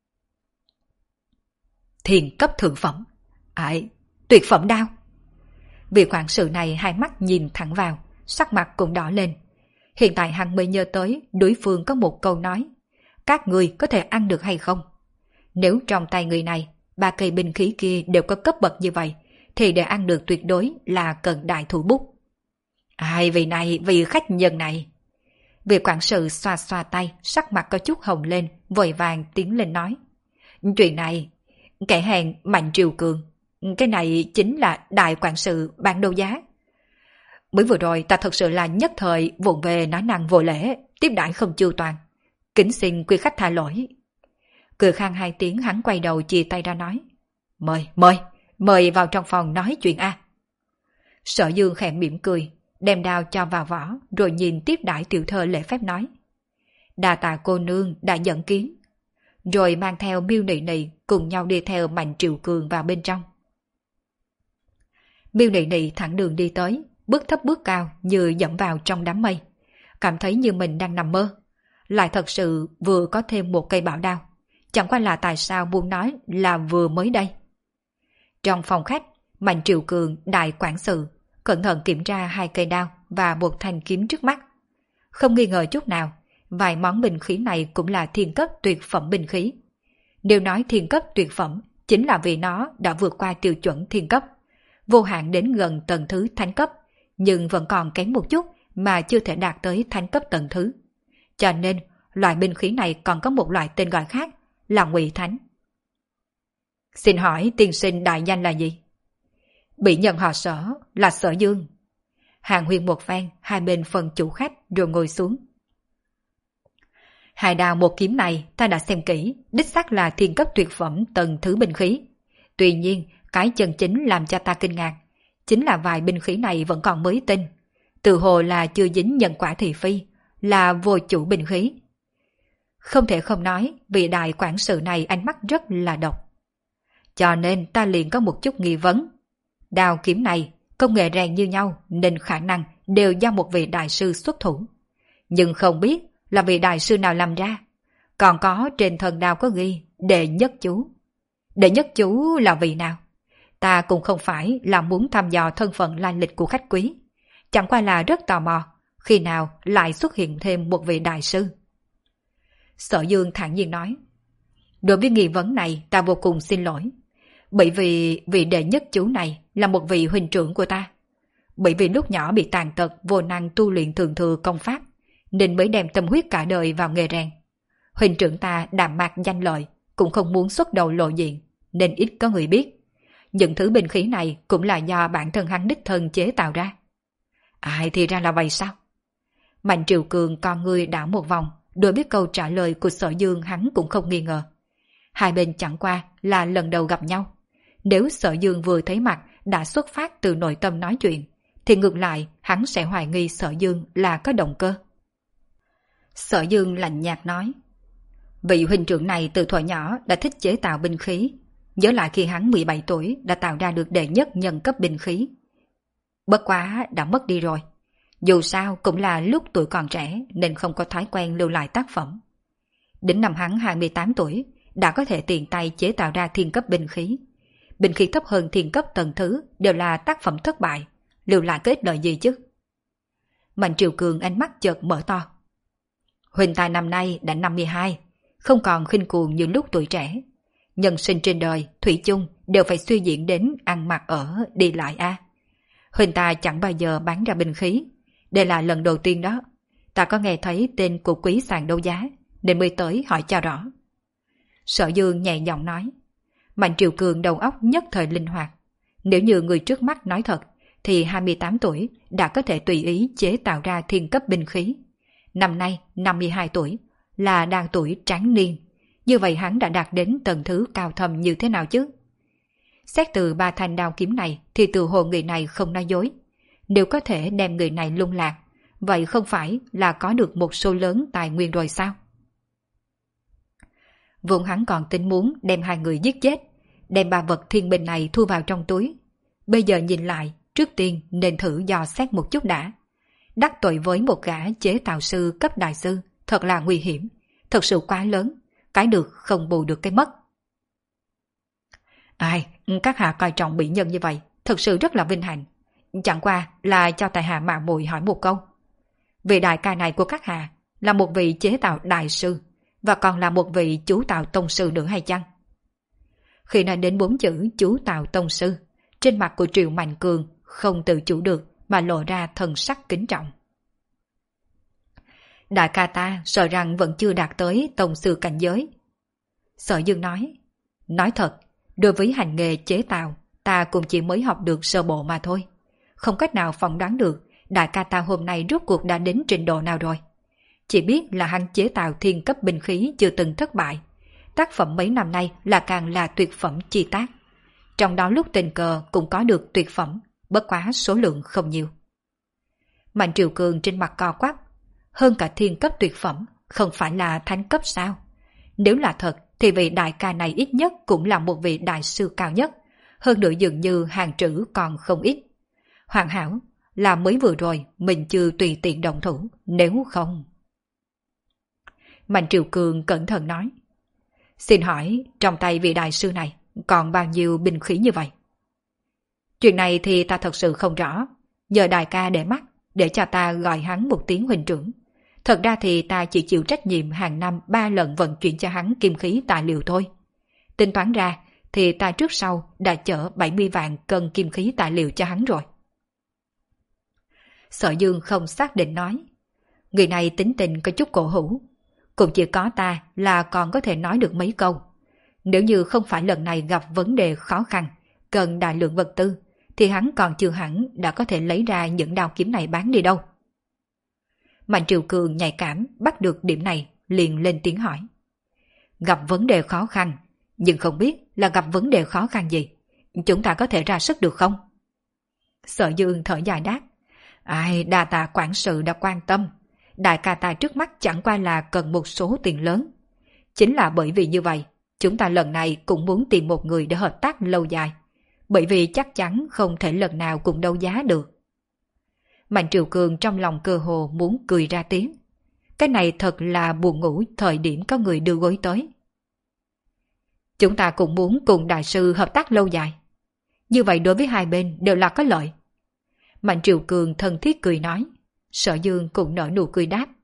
Thiền cấp thượng phẩm. Ải, tuyệt phẩm đao. Vị quản sự này hai mắt nhìn thẳng vào, sắc mặt cũng đỏ lên. Hiện tại hắn mới nhớ tới đối phương có một câu nói, các người có thể ăn được hay không? Nếu trong tay người này, ba cây binh khí kia đều có cấp bậc như vậy, thì để ăn được tuyệt đối là cần đại thủ bút. Ai vị này, vị khách nhân này. Vị quản sự xoa xoa tay, sắc mặt có chút hồng lên, vội vàng tiến lên nói. Chuyện này, kẻ hèn Mạnh Triều Cường, cái này chính là đại quản sự bán đấu giá. Mới vừa rồi ta thật sự là nhất thời vụng về nói năng vô lễ, tiếp đãi không chu toàn. Kính xin quý khách tha lỗi. Cười khang hai tiếng, hắn quay đầu chia tay ra nói. Mời, mời, mời vào trong phòng nói chuyện a. Sở Dương khẽ mỉm cười, đem đao cho vào vỏ, rồi nhìn tiếp đãi tiểu thơ lễ phép nói. Đà tạ cô nương đã dẫn kiến. Rồi mang theo Miêu Nị Nị cùng nhau đi theo Mạnh Triều Cường vào bên trong. Miêu Nị Nị thẳng đường đi tới, bước thấp bước cao như dẫm vào trong đám mây. Cảm thấy như mình đang nằm mơ. Lại thật sự vừa có thêm một cây bảo đao. Chẳng qua là tại sao muốn nói là vừa mới đây. Trong phòng khách, Mạnh Triều Cường đại quản sự cẩn thận kiểm tra hai cây đao và một thanh kiếm trước mắt. Không nghi ngờ chút nào, vài món binh khí này cũng là thiên cấp tuyệt phẩm binh khí. Nếu nói thiên cấp tuyệt phẩm, chính là vì nó đã vượt qua tiêu chuẩn thiên cấp, vô hạn đến gần tầng thứ thánh cấp, nhưng vẫn còn kém một chút mà chưa thể đạt tới thánh cấp tầng thứ. Cho nên, loại binh khí này còn có một loại tên gọi khác là Ngụy Thánh. Xin hỏi tiên sinh đại danh là gì? Bị nhận họ Sở, là Sở Dương. Hàng huyên một phen, hai bên phần chủ khách rồi ngồi xuống. Hai đao một kiếm này ta đã xem kỹ, đích xác là thiên cấp tuyệt phẩm tầng thứ binh khí. Tuy nhiên, cái chân chính làm cho ta kinh ngạc, chính là vài binh khí này vẫn còn mới tinh. Tự hồ là chưa dính nhân quả thị phi, là vô chủ binh khí. Không thể không nói, vị đại quản sự này ánh mắt rất là độc. Cho nên ta liền có một chút nghi vấn. Đao kiếm này, công nghệ rèn như nhau nên khả năng đều do một vị đại sư xuất thủ. Nhưng không biết là vị đại sư nào làm ra. Còn có trên thân đao có ghi đệ nhất chú. Đệ nhất chú là vị nào? Ta cũng không phải là muốn thăm dò thân phận lai lịch của khách quý. Chẳng qua là rất tò mò, khi nào lại xuất hiện thêm một vị đại sư. Sở Dương thản nhiên nói. Đối với nghi vấn này ta vô cùng xin lỗi. Bởi vì vị đệ nhất chú này là một vị huynh trưởng của ta. Bởi vì lúc nhỏ bị tàn tật vô năng tu luyện thường thừa công pháp, nên mới đem tâm huyết cả đời vào nghề rèn. Huynh trưởng ta đạm mạc danh lợi, cũng không muốn xuất đầu lộ diện, nên ít có người biết. Những thứ binh khí này cũng là do bản thân hắn đích thân chế tạo ra. Ai thì ra là vậy sao? Mạnh Triều Cường con người đảo một vòng, đối với câu trả lời của Sở Dương hắn cũng không nghi ngờ. Hai bên chẳng qua là lần đầu gặp nhau. Nếu Sở Dương vừa thấy mặt đã xuất phát từ nội tâm nói chuyện, thì ngược lại hắn sẽ hoài nghi Sở Dương là có động cơ. Sở Dương lạnh nhạt nói. Vị huynh trưởng này từ thuở nhỏ đã thích chế tạo binh khí. Nhớ lại khi hắn mười bảy tuổi đã tạo ra được đệ nhất nhân cấp binh khí. Bất quá đã mất đi rồi. Dù sao cũng là lúc tuổi còn trẻ nên không có thói quen lưu lại tác phẩm. Đến năm hắn hai mươi tám tuổi đã có thể tiện tay chế tạo ra thiên cấp binh khí. Binh khí thấp hơn thiên cấp tầng thứ đều là tác phẩm thất bại, lưu lại có ích lợi gì chứ? Mạnh Triều Cường ánh mắt chợt mở to. Huỳnh ta năm nay đã năm mươi hai, không còn khinh cuồng như lúc tuổi trẻ. Nhân sinh trên đời, thủy chung đều phải suy diễn đến ăn mặc ở, đi lại a. À. Huỳnh ta chẳng bao giờ bán ra binh khí, đây là lần đầu tiên đó. Ta có nghe thấy tên của quý sàn đấu giá, nên mới tới hỏi cho rõ. Sở Dương nhẹ giọng nói. Mạnh Triều Cường đầu óc nhất thời linh hoạt. Nếu như người trước mắt nói thật, thì hai mươi tám tuổi đã có thể tùy ý chế tạo ra thiên cấp binh khí. Năm nay năm mươi hai tuổi, là đang tuổi tráng niên. Như vậy hắn đã đạt đến tầng thứ cao thầm như thế nào chứ? Xét từ ba thanh đao kiếm này thì từ hồ người này không nói dối. Nếu có thể đem người này lung lạc, vậy không phải là có được một số lớn tài nguyên rồi sao? Vốn hắn còn tính muốn đem hai người giết chết, đem ba vật thiên binh này thu vào trong túi. Bây giờ nhìn lại, trước tiên nên thử dò xét một chút đã. Đắc tội với một gã chế tạo sư cấp đại sư thật là nguy hiểm, thật sự quá lớn, cái được không bù được cái mất. Ai, các hạ coi trọng mỹ nhân như vậy, thật sự rất là vinh hạnh. Chẳng qua là cho tại hạ mạo muội hỏi một câu. Vị đại ca này của các hạ là một vị chế tạo đại sư, và còn là một vị chú tạo tông sư nữa hay chăng? Khi nói đến bốn chữ chú tạo tông sư, trên mặt của Triệu Mạnh Cường không tự chủ được mà lộ ra thần sắc kính trọng. Đại ca ta sợ rằng vẫn chưa đạt tới tông sư cảnh giới. Sở Dương nói, nói thật, đối với hành nghề chế tạo, ta cũng chỉ mới học được sơ bộ mà thôi. Không cách nào phỏng đoán được đại ca ta hôm nay rốt cuộc đã đến trình độ nào rồi. Chỉ biết là hắn chế tạo thiên cấp binh khí chưa từng thất bại. Tác phẩm mấy năm nay là càng là tuyệt phẩm chi tác. Trong đó lúc tình cờ cũng có được tuyệt phẩm, bất quá số lượng không nhiều. Mạnh Triều Cường trên mặt co quắp, hơn cả thiên cấp tuyệt phẩm, không phải là thánh cấp sao? Nếu là thật thì vị đại ca này ít nhất cũng là một vị đại sư cao nhất, hơn nữa dường như hàng trữ còn không ít. Hoàn hảo là mới vừa rồi mình chưa tùy tiện động thủ, nếu không... Mạnh Triều Cường cẩn thận nói, xin hỏi trong tay vị đại sư này còn bao nhiêu binh khí như vậy? Chuyện này thì ta thật sự không rõ, nhờ đại ca để mắt, để cho ta gọi hắn một tiếng huynh trưởng. Thật ra thì ta chỉ chịu trách nhiệm hàng năm ba lần vận chuyển cho hắn kim khí tài liệu thôi. Tính toán ra thì ta trước sau đã chở bảy mươi vạn cân kim khí tài liệu cho hắn rồi. Sở Dương không xác định nói, người này tính tình có chút cổ hủ, cũng chỉ có ta là còn có thể nói được mấy câu. Nếu như không phải lần này gặp vấn đề khó khăn, cần đại lượng vật tư, thì hắn còn chưa hẳn đã có thể lấy ra những đao kiếm này bán đi đâu. Mạnh Triều Cường nhạy cảm bắt được điểm này, liền lên tiếng hỏi. Gặp vấn đề khó khăn, nhưng không biết là gặp vấn đề khó khăn gì, chúng ta có thể ra sức được không? Sở Dương thở dài đáp, ai đa tạ quản sự đã quan tâm, đại ca ta trước mắt chẳng qua là cần một số tiền lớn. Chính là bởi vì như vậy, chúng ta lần này cũng muốn tìm một người để hợp tác lâu dài, bởi vì chắc chắn không thể lần nào cùng đấu giá được. Mạnh Triều Cường trong lòng cơ hồ muốn cười ra tiếng. Cái này thật là buồn ngủ thời điểm có người đưa gối tới. Chúng ta cũng muốn cùng đại sư hợp tác lâu dài. Như vậy đối với hai bên đều là có lợi. Mạnh Triều Cường thân thiết cười nói. Sở Dương cũng nở nụ cười đáp.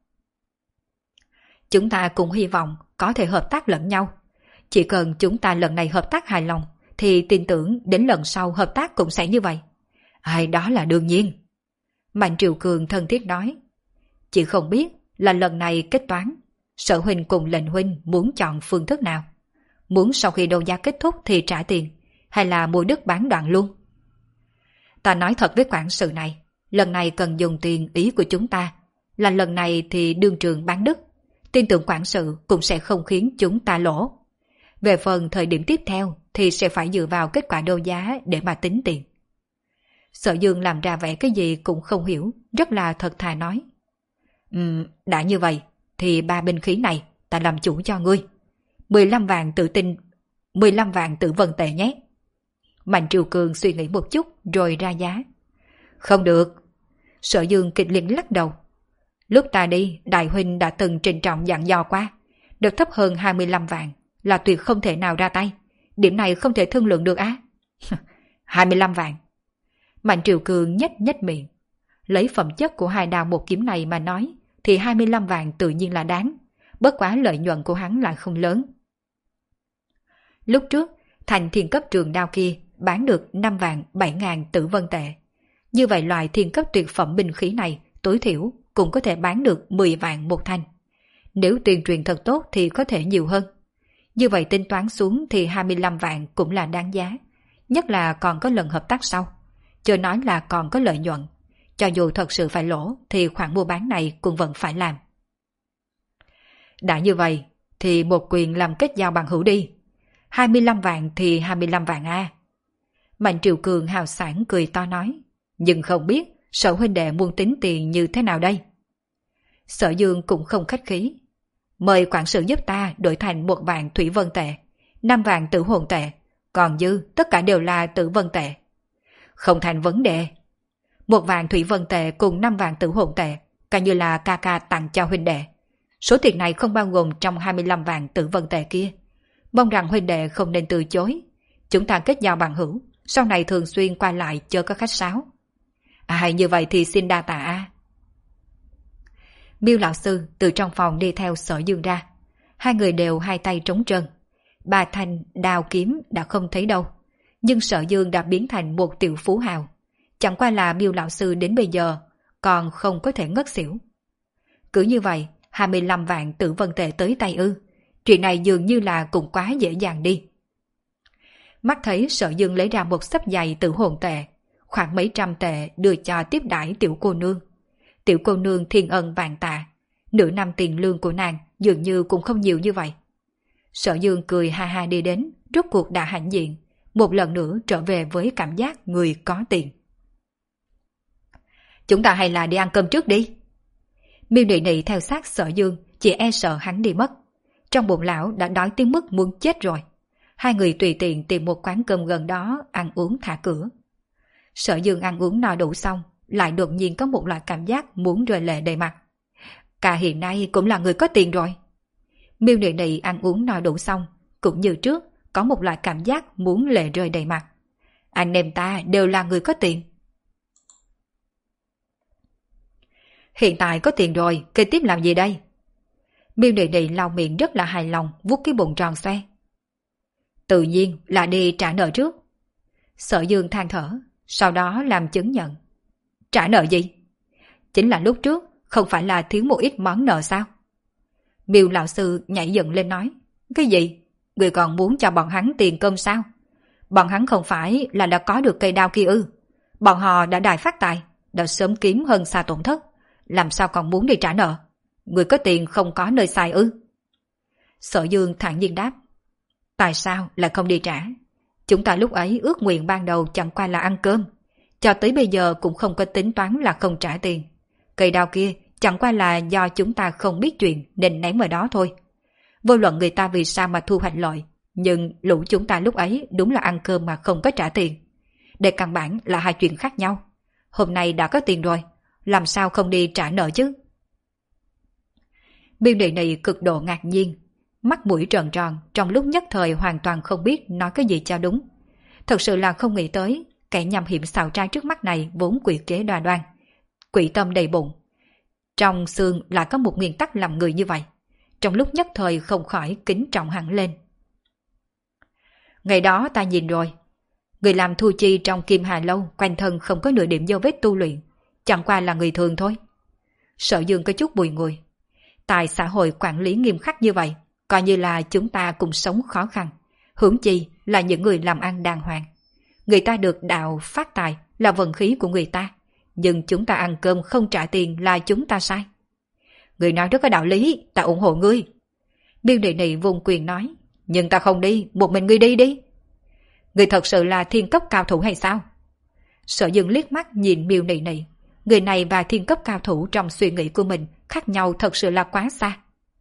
Chúng ta cũng hy vọng có thể hợp tác lẫn nhau. Chỉ cần chúng ta lần này hợp tác hài lòng, thì tin tưởng đến lần sau hợp tác cũng sẽ như vậy. Ai đó là đương nhiên. Mạnh Triều Cường thân thiết nói. Chỉ không biết là lần này kết toán, Sở huynh cùng lệnh huynh muốn chọn phương thức nào? Muốn sau khi đấu giá kết thúc thì trả tiền, hay là mua đất bán đoạn luôn? Ta nói thật với quản sự này, lần này cần dùng tiền, ý của chúng ta là lần này thì đương trường bán đất. Tin tưởng quản sự cũng sẽ không khiến chúng ta lỗ. Về phần thời điểm tiếp theo thì sẽ phải dựa vào kết quả đấu giá để mà tính tiền. Sở Dương làm ra vẻ cái gì cũng không hiểu, rất là thật thà nói. Ừm, đã như vậy, thì ba binh khí này ta làm chủ cho ngươi. mười lăm vạn tự tin, mười lăm vạn tự vân tệ nhé. Mạnh Triều Cường suy nghĩ một chút rồi ra giá. Không được. Sở Dương kịch liệt lắc đầu. Lúc ta đi, đại huynh đã từng trịnh trọng dặn dò qua, được thấp hơn hai mươi lăm vạn là tuyệt không thể nào ra tay. Điểm này không thể thương lượng được á. hai mươi lăm vạn. Mạnh Triều Cường nhếch nhếch miệng. Lấy phẩm chất của hai đao một kiếm này mà nói, thì hai mươi lăm vạn tự nhiên là đáng. Bất quá lợi nhuận của hắn lại không lớn. Lúc trước, thành thiên cấp trường đao kia bán được năm vạn bảy ngàn tử vân tệ. Như vậy loại thiên cấp tuyệt phẩm binh khí này tối thiểu cũng có thể bán được mười vạn một thanh. Nếu tuyên truyền thật tốt thì có thể nhiều hơn. Như vậy tính toán xuống thì hai mươi lăm vạn cũng là đáng giá. Nhất là còn có lần hợp tác sau. Chưa nói là còn có lợi nhuận. Cho dù thật sự phải lỗ thì khoản mua bán này cũng vẫn phải làm. Đã như vậy thì một quyền làm kết giao bằng hữu đi. hai mươi lăm vạn thì hai mươi lăm vạn a. Mạnh Triều Cường hào sảng cười to nói. Nhưng không biết Sở huynh đệ muốn tính tiền như thế nào đây? Sở Dương cũng không khách khí. Mời quản sự giúp ta đổi thành một vạn thủy vân tệ, năm vạn tử hồn tệ, còn dư tất cả đều là tử vân tệ. Không thành vấn đề. Một vạn thủy vân tệ cùng năm vạn tử hồn tệ, coi như là ca ca tặng cho huynh đệ. Số tiền này không bao gồm trong hai mươi lăm vạn tử vân tệ kia. Mong rằng huynh đệ không nên từ chối. Chúng ta kết giao bằng hữu, sau này thường xuyên qua lại chớ có khách sáo. À như vậy thì xin đa tạ a. Miêu lão sư từ trong phòng đi theo Sở Dương ra. Hai người đều hai tay trống trơn. Ba thanh đao kiếm đã không thấy đâu. Nhưng Sở Dương đã biến thành một tiểu phú hào. Chẳng qua là Miêu lão sư đến bây giờ còn không có thể ngất xỉu. Cứ như vậy, hai mươi lăm vạn tử vân tệ tới tay ư. Chuyện này dường như là cũng quá dễ dàng đi. Mắt thấy Sở Dương lấy ra một xấp dày tử hồn tệ, khoảng mấy trăm tệ đưa cho tiếp đãi tiểu cô nương. Tiểu cô nương thiên ân vạn tạ, nửa năm tiền lương của nàng dường như cũng không nhiều như vậy. Sở Dương cười ha ha đi đến, rốt cuộc đã hãnh diện, một lần nữa trở về với cảm giác người có tiền. Chúng ta hay là đi ăn cơm trước đi. Miêu Nị Nị theo sát Sở Dương, chỉ e sợ hắn đi mất. Trong bụng lão đã đói tới mức muốn chết rồi. Hai người tùy tiện tìm một quán cơm gần đó ăn uống thả cửa. Sở Dương ăn uống no đủ xong, lại đột nhiên có một loại cảm giác muốn rơi lệ đầy mặt. Cả hiện nay cũng là người có tiền rồi. Miêu Nị Nị ăn uống no đủ xong, cũng như trước, có một loại cảm giác muốn lệ rơi đầy mặt. Anh em ta đều là người có tiền. Hiện tại có tiền rồi, kế tiếp làm gì đây? Miêu Nị Nị lau miệng rất là hài lòng, vuốt cái bụng tròn xoe. Tự nhiên là đi trả nợ trước. Sở Dương than thở, sau đó làm chứng nhận. Trả nợ gì? Chính là lúc trước, không phải là thiếu một ít món nợ sao? Miêu lão sư nhảy dựng lên nói. Cái gì? Người còn muốn cho bọn hắn tiền cơm sao? Bọn hắn không phải là đã có được cây đao kia ư? Bọn họ đã đại phát tài, đã sớm kiếm hơn xa tổn thất. Làm sao còn muốn đi trả nợ? Người có tiền không có nơi xài ư? Sở Dương thản nhiên đáp. Tại sao lại không đi trả? Chúng ta lúc ấy ước nguyện ban đầu chẳng qua là ăn cơm. Cho tới bây giờ cũng không có tính toán là không trả tiền. Cây đao kia chẳng qua là do chúng ta không biết chuyện nên ném ở đó thôi. Vô luận người ta vì sao mà thu hoạch lợi, nhưng lũ chúng ta lúc ấy đúng là ăn cơm mà không có trả tiền. Đây căn bản là hai chuyện khác nhau. Hôm nay đã có tiền rồi, làm sao không đi trả nợ chứ? Miêu Nị Nị cực độ ngạc nhiên, mắt mũi tròn tròn, trong lúc nhất thời hoàn toàn không biết nói cái gì cho đúng. Thật sự là không nghĩ tới, kẻ nhằm hiểm xảo trai trước mắt này vốn quỷ kế đoan đoan, quỷ tâm đầy bụng. Trong xương lại có một nguyên tắc làm người như vậy. Trong lúc nhất thời không khỏi kính trọng hẳn lên. Ngày đó ta nhìn rồi, người làm thu chi trong Kim Hà Lâu quanh thân không có nửa điểm dấu vết tu luyện, chẳng qua là người thường thôi. Sở Dương có chút bùi ngùi. Tại xã hội quản lý nghiêm khắc như vậy, coi như là chúng ta cùng sống khó khăn, huống chi là những người làm ăn đàng hoàng. Người ta được đạo phát tài là vận khí của người ta, nhưng chúng ta ăn cơm không trả tiền là chúng ta sai. Người nói rất có đạo lý, ta ủng hộ ngươi. Miêu Nị Nị vùng quyền nói, nhưng ta không đi, một mình ngươi đi đi. Người thật sự là thiên cấp cao thủ hay sao? Sở Dương liếc mắt nhìn Miêu Nị Nị. Người này và thiên cấp cao thủ trong suy nghĩ của mình khác nhau thật sự là quá xa.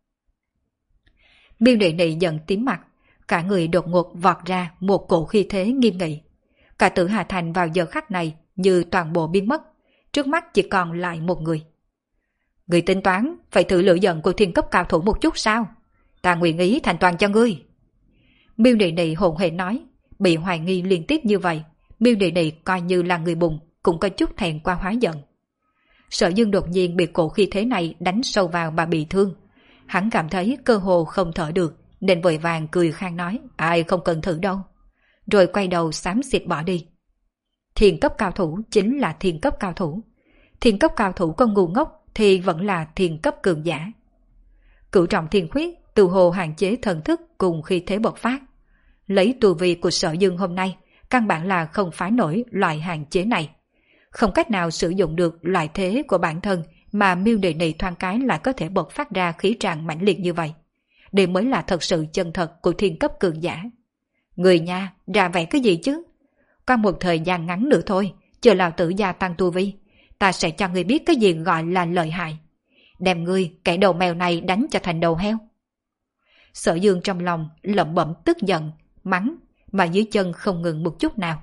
Miêu Nị Nị giận tím mặt, cả người đột ngột vọt ra một cổ khí thế nghiêm nghị. Cả Tử Hà Thành vào giờ khắc này như toàn bộ biến mất, trước mắt chỉ còn lại một người. Người tính toán phải thử lửa giận của thiên cấp cao thủ một chút sao? Ta nguyện ý thành toàn cho ngươi. Miêu Nị Nị hồn hển nói, bị hoài nghi liên tiếp như vậy, Miêu Nị Nị coi như là người bùng, cũng có chút thẹn qua hóa giận. Sở Dương đột nhiên bị cổ khí thế này đánh sâu vào mà bị thương. Hắn cảm thấy cơ hồ không thở được, nên vội vàng cười khang nói, ai không cần thử đâu. Rồi quay đầu xám xịt bỏ đi. Thiên cấp cao thủ chính là thiên cấp cao thủ. Thiên cấp cao thủ có ngu ngốc thì vẫn là thiên cấp cường giả. Cửu trọng thiên khuyết từ hồ hạn chế thần thức cùng khi thế bộc phát. Lấy tu vi của Sở Dương hôm nay, căn bản là không phá nổi loại hạn chế này. Không cách nào sử dụng được loại thế của bản thân mà Miêu Nị Nị thoáng cái lại có thể bộc phát ra khí tràng mãnh liệt như vậy. Đây mới là thật sự chân thật của thiên cấp cường giả. Người nha, ra vẻ cái gì chứ? Qua một thời gian ngắn nữa thôi, chờ lão tử gia tăng tu vi, ta sẽ cho ngươi biết cái gì gọi là lợi hại. Đem ngươi, kẻ đầu mèo này đánh cho thành đầu heo. Sở Dương trong lòng lẩm bẩm tức giận, mắng, mà dưới chân không ngừng một chút nào.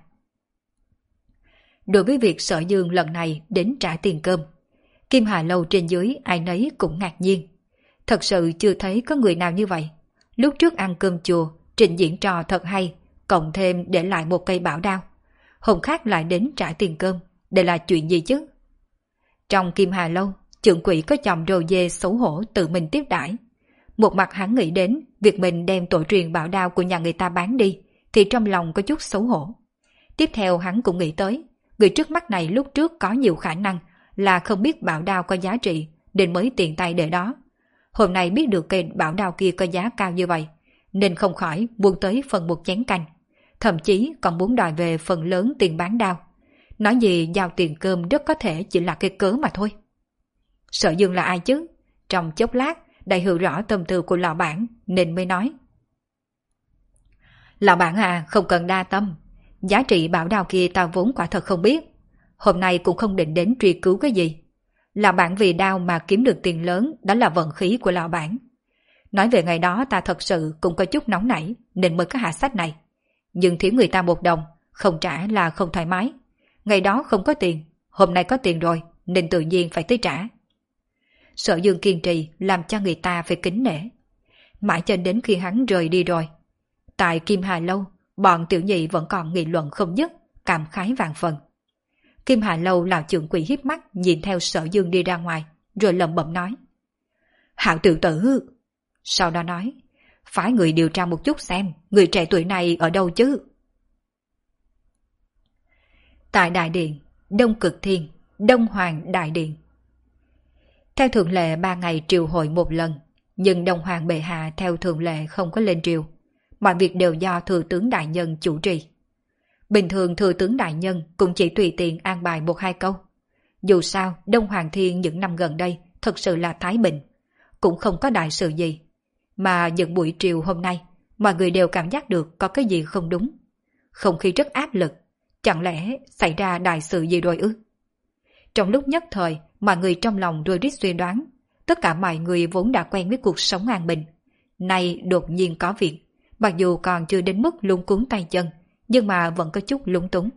Đối với việc Sở Dương lần này đến trả tiền cơm, Kim Hà Lâu trên dưới ai nấy cũng ngạc nhiên. Thật sự chưa thấy có người nào như vậy. Lúc trước ăn cơm chùa, trình diễn trò thật hay, cộng thêm để lại một cây bảo đao. Hôm khác lại đến trả tiền cơm, đây là chuyện gì chứ? Trong Kim Hà Lâu, trưởng quỹ có chồng rồ dê xấu hổ tự mình tiếp đãi. Một mặt hắn nghĩ đến việc mình đem tổ truyền bảo đao của nhà người ta bán đi, thì trong lòng có chút xấu hổ. Tiếp theo hắn cũng nghĩ tới, người trước mắt này lúc trước có nhiều khả năng là không biết bảo đao có giá trị, nên mới tiện tay để đó. Hôm nay biết được cây bảo đao kia có giá cao như vậy, nên không khỏi buông tới phần một chén canh, thậm chí còn muốn đòi về phần lớn tiền bán đao. Nói gì giao tiền cơm rất có thể chỉ là cái cớ mà thôi. Sở Dương là ai chứ? Trong chốc lát, đã hiểu rõ tâm tư của lão bản nên mới nói. Lão bản à, không cần đa tâm. Giá trị bảo đao kia ta vốn quả thật không biết. Hôm nay cũng không định đến truy cứu cái gì. Lão bản vì đao mà kiếm được tiền lớn, đó là vận khí của lão bản. Nói về ngày đó ta thật sự cũng có chút nóng nảy nên mới có hạ sách này. Nhưng thiếu người ta một đồng, không trả là không thoải mái. Ngày đó không có tiền, hôm nay có tiền rồi nên tự nhiên phải tới trả. Sở Dương kiên trì làm cho người ta phải kính nể. Mãi cho đến khi hắn rời đi rồi. Tại Kim Hà Lâu, bọn tiểu nhị vẫn còn nghị luận không dứt, cảm khái vạn phần. Kim Hà Lâu lão trưởng quỷ hiếp mắt nhìn theo Sở Dương đi ra ngoài, rồi lẩm bẩm nói. Hạo tiểu tử! Sau đó nói, phái người điều tra một chút xem, người trẻ tuổi này ở đâu chứ? Tại Đại Điện, Đông Cực Thiên, Đông Hoàng Đại Điện. Theo thường lệ ba ngày triều hội một lần, nhưng Đông Hoàng bệ hạ theo thường lệ không có lên triều. Mọi việc đều do thừa tướng đại nhân chủ trì. Bình thường thừa tướng đại nhân cũng chỉ tùy tiện an bài một hai câu. Dù sao, Đông Hoàng Thiên những năm gần đây thật sự là thái bình, cũng không có đại sự gì. Mà những buổi triều hôm nay, mọi người đều cảm giác được có cái gì không đúng. Không khí rất áp lực, chẳng lẽ xảy ra đại sự gì rồi ư? Trong lúc nhất thời, mọi người trong lòng rối rít suy đoán, tất cả mọi người vốn đã quen với cuộc sống an bình. Nay đột nhiên có việc, mặc dù còn chưa đến mức lúng cuống tay chân, nhưng mà vẫn có chút lúng túng.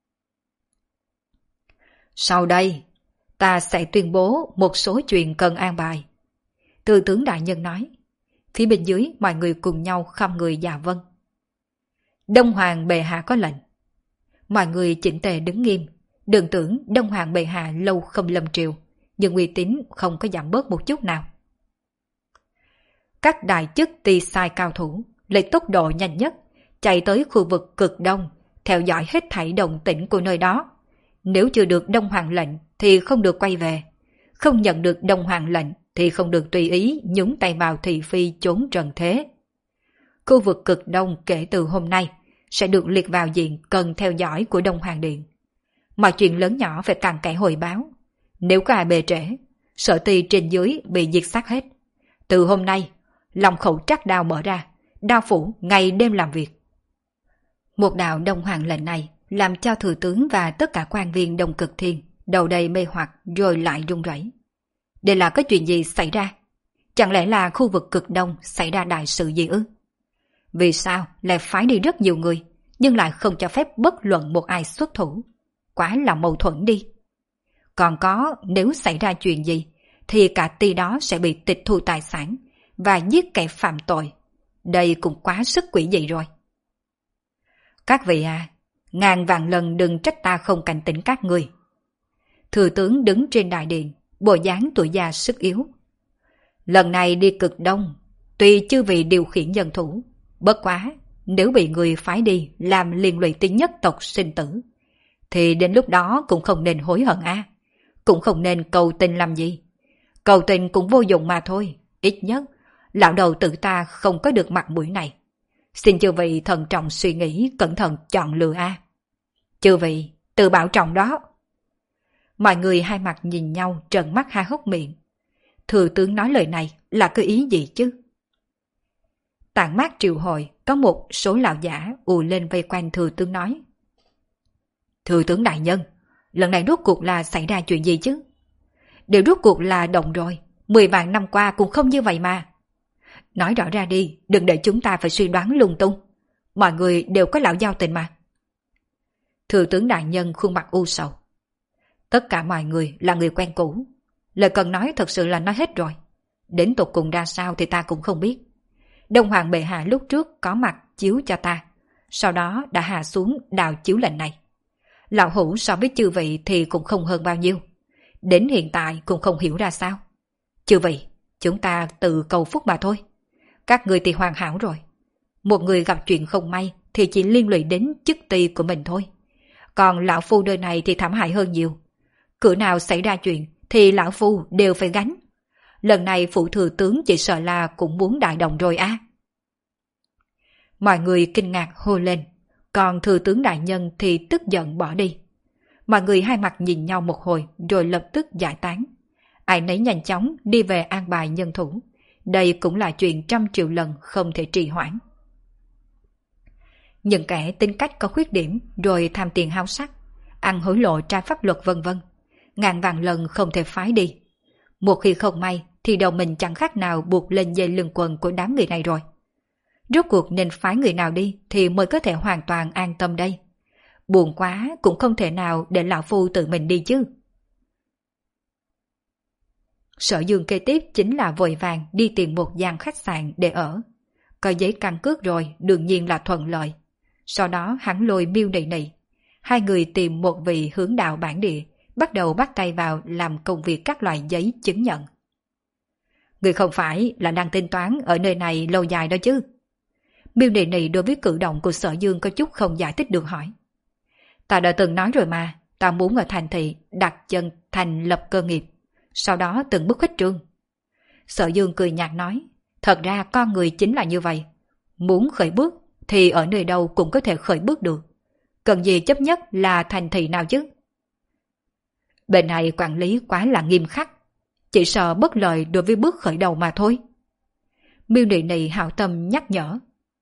Sau đây, ta sẽ tuyên bố một số chuyện cần an bài. Thừa tướng đại nhân nói. Phía bên dưới mọi người cùng nhau khom người dạ vâng. Đông Hoàng bệ hạ có lệnh. Mọi người chỉnh tề đứng nghiêm. Đừng tưởng Đông Hoàng bệ hạ lâu không lâm triều, nhưng uy tín không có giảm bớt một chút nào. Các đại chức ty sai cao thủ lấy tốc độ nhanh nhất chạy tới khu vực cực đông, theo dõi hết thảy động tĩnh của nơi đó. Nếu chưa được Đông Hoàng lệnh thì không được quay về, không nhận được Đông Hoàng lệnh thì không được tùy ý nhúng tay vào thị phi trốn trần thế. Khu vực cực đông kể từ hôm nay sẽ được liệt vào diện cần theo dõi của Đông Hoàng Điện. Mọi chuyện lớn nhỏ phải càng kẻ hồi báo. Nếu có ai bề trễ, sở ty trên dưới bị diệt sát hết. Từ hôm nay, lòng khẩu trắc đao mở ra, đao phủ ngày đêm làm việc. Một đạo Đông Hoàng lệnh này làm cho thừa tướng và tất cả quan viên Đông Cực Thiên đầu đầy mê hoặc rồi lại run rẩy. Đây là cái chuyện gì xảy ra? Chẳng lẽ là khu vực cực đông xảy ra đại sự gì ư? Vì sao lại phái đi rất nhiều người, nhưng lại không cho phép bất luận một ai xuất thủ? Quá là mâu thuẫn đi. Còn có, nếu xảy ra chuyện gì, thì cả ty đó sẽ bị tịch thu tài sản và giết kẻ phạm tội. Đây cũng quá sức quỷ dị rồi. Các vị à, ngàn vạn lần đừng trách ta không cảnh tỉnh các người. Thừa tướng đứng trên đại điện, bộ dáng tuổi già sức yếu. Lần này đi cực đông, tuy chưa vì điều khiển nhân thủ, bất quá nếu bị người phái đi làm liên lụy tới nhất tộc sinh tử, thì đến lúc đó cũng không nên hối hận a, à. Cũng không nên cầu tình làm gì. Cầu tình cũng vô dụng mà thôi, ít nhất lão đầu tử ta không có được mặt mũi này. Xin chư vị thận trọng suy nghĩ, cẩn thận chọn lựa a. À. Chư vị tự bảo trọng đó. Mọi người hai mặt nhìn nhau trợn mắt há hốc miệng. Thừa tướng nói lời này là cái ý gì chứ? Tản mát triều hội, có một số lão giả ù lên vây quanh thừa tướng nói. Thừa tướng đại nhân, lần này rốt cuộc là xảy ra chuyện gì chứ? Đều rốt cuộc là động rồi, mười vạn năm qua cũng không như vậy mà. Nói rõ ra đi, đừng để chúng ta phải suy đoán lung tung. Mọi người đều có lão giao tình mà. Thừa tướng đại nhân khuôn mặt u sầu. Tất cả mọi người là người quen cũ. Lời cần nói thật sự là nói hết rồi. Đến tột cùng ra sao thì ta cũng không biết. Đông Hoàng bệ hạ lúc trước có mặt chiếu cho ta, sau đó đã hạ xuống đào chiếu lệnh này. Lão hữu so với chư vị thì cũng không hơn bao nhiêu. Đến hiện tại cũng không hiểu ra sao. Chư vị, chúng ta tự cầu phúc mà thôi. Các người thì hoàn hảo rồi. Một người gặp chuyện không may thì chỉ liên lụy đến chức ty của mình thôi. Còn lão phu nơi này thì thảm hại hơn nhiều. Cửa nào xảy ra chuyện thì lão phu đều phải gánh. Lần này phụ thừa tướng chỉ sợ là cũng muốn đại động rồi á. À. Mọi người kinh ngạc hô lên, còn thừa tướng đại nhân thì tức giận bỏ đi. Mọi người hai mặt nhìn nhau một hồi rồi lập tức giải tán. Ai nấy nhanh chóng đi về an bài nhân thủ. Đây cũng là chuyện trăm triệu lần không thể trì hoãn. Những kẻ tính cách có khuyết điểm rồi tham tiền hao sắc, ăn hối lộ trái pháp luật vân vân, ngàn vạn lần không thể phái đi. Một khi không may thì đầu mình chẳng khác nào buộc lên dây lưng quần của đám người này rồi. Rốt cuộc nên phái người nào đi thì mới có thể hoàn toàn an tâm đây. Buồn quá cũng không thể nào để lão phu tự mình đi chứ. Sở Dương kế tiếp chính là vội vàng đi tìm một gian khách sạn để ở. Có giấy căn cước rồi đương nhiên là thuận lợi. Sau đó hắn lôi Miêu Nị Nị. Hai người tìm một vị hướng đạo bản địa, bắt đầu bắt tay vào làm công việc các loại giấy chứng nhận. Người không phải là đang tính toán ở nơi này lâu dài đó chứ? Miêu Nị Nị đối với cử động của Sở Dương có chút không giải thích được hỏi. Ta đã từng nói rồi mà, ta muốn ở thành thị đặt chân thành lập cơ nghiệp, sau đó từng bước khuếch trương. Sở Dương cười nhạt nói, thật ra con người chính là như vậy. Muốn khởi bước thì ở nơi đâu cũng có thể khởi bước được. Cần gì chấp nhất là thành thị nào chứ? Bên này quản lý quá là nghiêm khắc, chỉ sợ bất lợi đối với bước khởi đầu mà thôi. Miêu Nị Nị hảo tâm nhắc nhở.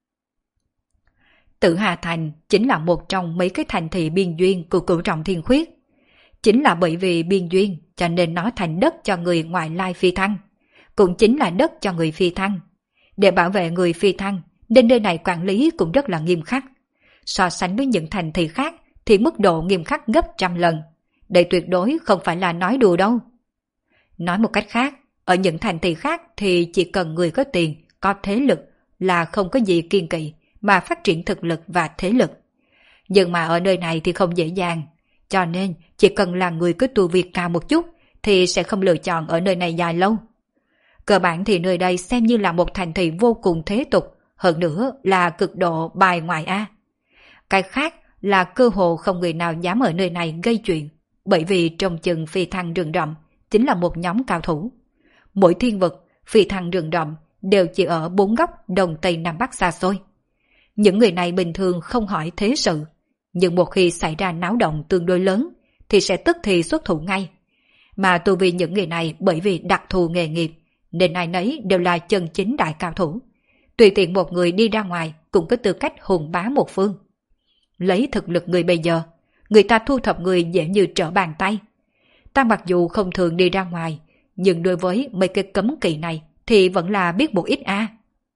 Tử Hà Thành chính là một trong mấy cái thành thị biên duyên của Cửu Trọng Thiên Khuyết. Chính là bởi vì biên duyên cho nên nó thành đất cho người ngoại lai phi thăng, cũng chính là đất cho người phi thăng. Để bảo vệ người phi thăng nên nơi này quản lý cũng rất là nghiêm khắc. So sánh với những thành thị khác thì mức độ nghiêm khắc gấp trăm lần. Đây tuyệt đối không phải là nói đùa đâu. Nói một cách khác, ở những thành thị khác thì chỉ cần người có tiền, có thế lực là không có gì kiêng kỵ mà phát triển thực lực và thế lực. Nhưng mà ở nơi này thì không dễ dàng, cho nên chỉ cần là người có tu vi cao một chút thì sẽ không lựa chọn ở nơi này dài lâu. Cơ bản thì nơi đây xem như là một thành thị vô cùng thế tục, hơn nữa là cực độ bài ngoại A. Cái khác là cơ hồ không người nào dám ở nơi này gây chuyện, bởi vì trong chừng phi thăng rừng rậm chính là một nhóm cao thủ. Mỗi thiên vực, phi thăng rừng rậm đều chỉ ở bốn góc đông tây nam bắc xa xôi. Những người này bình thường không hỏi thế sự, nhưng một khi xảy ra náo động tương đối lớn thì sẽ tức thì xuất thủ ngay. Mà tu vi những người này bởi vì đặc thù nghề nghiệp nên ai nấy đều là chân chính đại cao thủ. Tùy tiện một người đi ra ngoài cũng có tư cách hùng bá một phương. Lấy thực lực người bây giờ, người ta thu thập người dễ như trở bàn tay. Ta mặc dù không thường đi ra ngoài, nhưng đối với mấy cái cấm kỵ này thì vẫn là biết một ít a.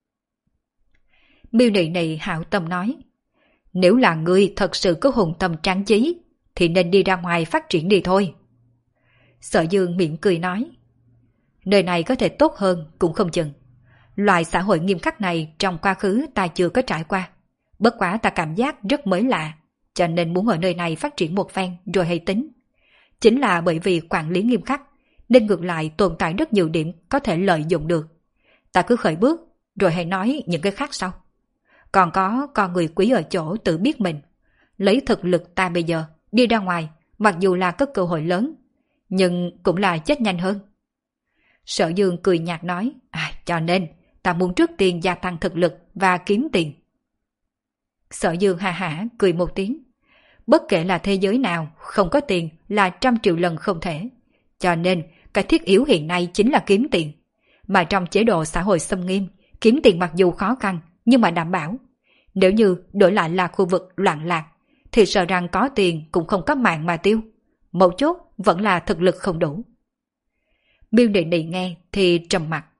Miêu Nị Nị hảo tâm nói, nếu là ngươi thật sự có hùng tâm tráng chí thì nên đi ra ngoài phát triển đi thôi. Sở Dương mỉm cười nói, nơi này có thể tốt hơn cũng không chừng. Loại xã hội nghiêm khắc này trong quá khứ ta chưa có trải qua. Bất quá ta cảm giác rất mới lạ, cho nên muốn ở nơi này phát triển một phen rồi hay tính. Chính là bởi vì quản lý nghiêm khắc, nên ngược lại tồn tại rất nhiều điểm có thể lợi dụng được. Ta cứ khởi bước, rồi hãy nói những cái khác sau. Còn có con người quý ở chỗ tự biết mình. Lấy thực lực ta bây giờ, đi ra ngoài, mặc dù là có cơ hội lớn, nhưng cũng là chết nhanh hơn. Sở Dương cười nhạt nói, à, cho nên ta muốn trước tiên gia tăng thực lực và kiếm tiền. Sở Dương ha hả cười một tiếng. Bất kể là thế giới nào, không có tiền là trăm triệu lần không thể. Cho nên, cái thiết yếu hiện nay chính là kiếm tiền. Mà trong chế độ xã hội xâm nghiêm, kiếm tiền mặc dù khó khăn, nhưng mà đảm bảo. Nếu như đổi lại là khu vực loạn lạc, thì sợ rằng có tiền cũng không có mạng mà tiêu. Mấu chốt vẫn là thực lực không đủ. Miêu Nị Nị nghe thì trầm mặt.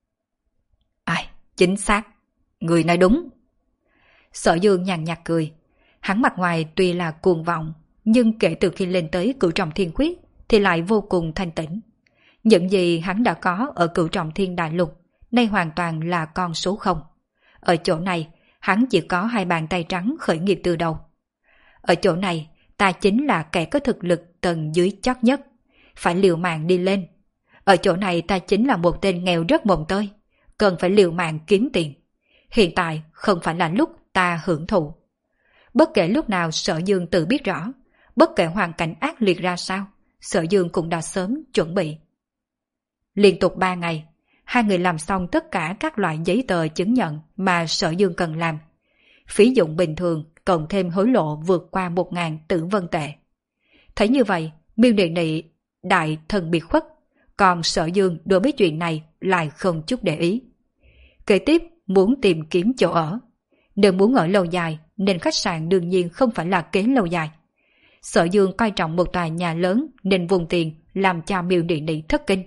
Ai, chính xác, người nói đúng. Sở Dương nhàn nhạt cười. Hắn mặt ngoài tuy là cuồng vọng, nhưng kể từ khi lên tới Cửu Trọng Thiên Khuyết thì lại vô cùng thanh tĩnh. Những gì hắn đã có ở Cửu Trọng Thiên Đại Lục nay hoàn toàn là con số không. Ở chỗ này, hắn chỉ có hai bàn tay trắng khởi nghiệp từ đầu. Ở chỗ này, ta chính là kẻ có thực lực tầng dưới chót nhất, phải liều mạng đi lên. Ở chỗ này ta chính là một tên nghèo rất mồng tơi, cần phải liều mạng kiếm tiền. Hiện tại không phải là lúc ta hưởng thụ. Bất kể lúc nào Sở Dương tự biết rõ, bất kể hoàn cảnh ác liệt ra sao, Sở Dương cũng đã sớm chuẩn bị. Liên tục ba ngày, hai người làm xong tất cả các loại giấy tờ chứng nhận mà Sở Dương cần làm. Phí dụng bình thường cộng thêm hối lộ vượt qua một ngàn tử vân tệ. Thấy như vậy, Miêu Nị Nị đại thân biệt khuất, còn Sở Dương đối với chuyện này lại không chút để ý. Kế tiếp muốn tìm kiếm chỗ ở. Nếu muốn ở lâu dài nên khách sạn đương nhiên không phải là kế lâu dài. Sở Dương coi trọng một tòa nhà lớn nên vùng tiền làm cho Miêu Nị Nị thất kinh.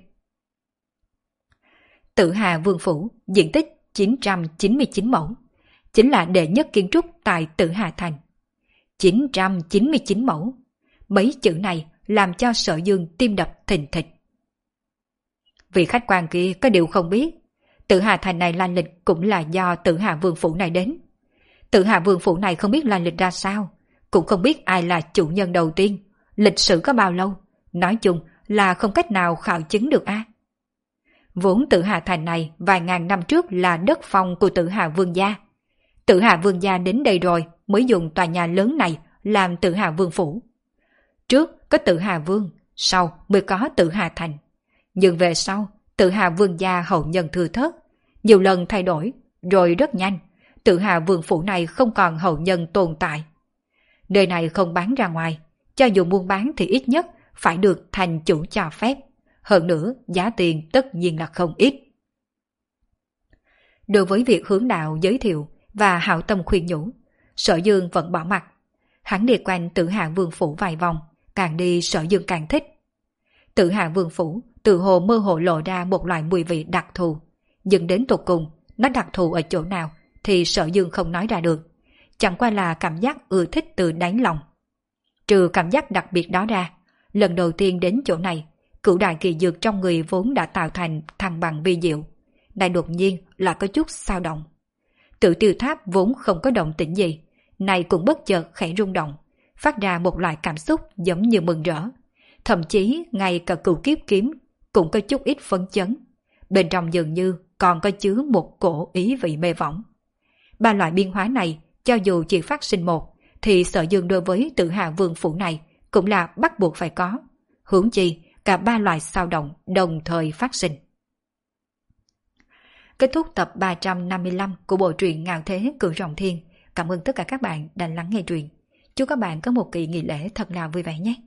Tử Hà Vương Phủ diện tích chín trăm chín mươi chín mẫu, chính là đệ nhất kiến trúc tại Tử Hà Thành. chín trăm chín mươi chín mẫu, mấy chữ này làm cho Sở Dương tim đập thình thịch. Vị khách quan kia có điều không biết, Tử Hà Thành này lai lịch cũng là do Tử Hà Vương Phủ này đến. Tử Hà Vương Phủ này không biết lai lịch ra sao, cũng không biết ai là chủ nhân đầu tiên, lịch sử có bao lâu, nói chung là không cách nào khảo chứng được a. À. Vốn Tử Hà Thành này vài ngàn năm trước là đất phong của Tử Hà Vương gia. Tử Hà Vương gia đến đây rồi mới dùng tòa nhà lớn này làm Tử Hà Vương Phủ. Trước có Tử Hà Vương, sau mới có Tử Hà Thành. Nhưng về sau, Tử Hà Vương gia hậu nhân thừa thớt, nhiều lần thay đổi, rồi rất nhanh, Tử Hà Vương Phủ này không còn hậu nhân tồn tại. Nơi này không bán ra ngoài, cho dù muốn bán thì ít nhất phải được thành chủ cho phép. Hơn nữa, giá tiền tất nhiên là không ít. Đối với việc hướng đạo giới thiệu và hảo tâm khuyên nhủ, Sở Dương vẫn bỏ mặt. Hắn đi quanh Tử Hà Vương Phủ vài vòng, càng đi Sở Dương càng thích. Tử Hà Vương Phủ tự hồ mơ hồ lộ ra một loại mùi vị đặc thù, nhưng đến tột cùng nó đặc thù ở chỗ nào thì Sở Dương không nói ra được, chẳng qua là cảm giác ưa thích từ đáy lòng. Trừ cảm giác đặc biệt đó ra, lần đầu tiên đến chỗ này, cửu đại kỳ dược trong người vốn đã tạo thành thăng bằng vi diệu, nay đột nhiên là có chút sao động. Tự tiêu tháp vốn không có động tĩnh gì, này cũng bất chợt khẽ rung động, phát ra một loại cảm xúc giống như mừng rỡ. Thậm chí ngay cả cửu kiếp kiếm cũng có chút ít phấn chấn, bên trong dường như còn có chứa một cổ ý vị mê võng. Ba loại biến hóa này, cho dù chỉ phát sinh một, thì Sở Dương đối với Tử Hà Vương Phủ này cũng là bắt buộc phải có. Huống chi cả ba loại sao động đồng thời phát sinh. Kết thúc tập ba trăm năm mươi lăm của bộ truyện Ngạo Thế Cửu Rồng Thiên. Cảm ơn tất cả các bạn đã lắng nghe truyện. Chúc các bạn có một kỳ nghỉ lễ thật là vui vẻ nhé.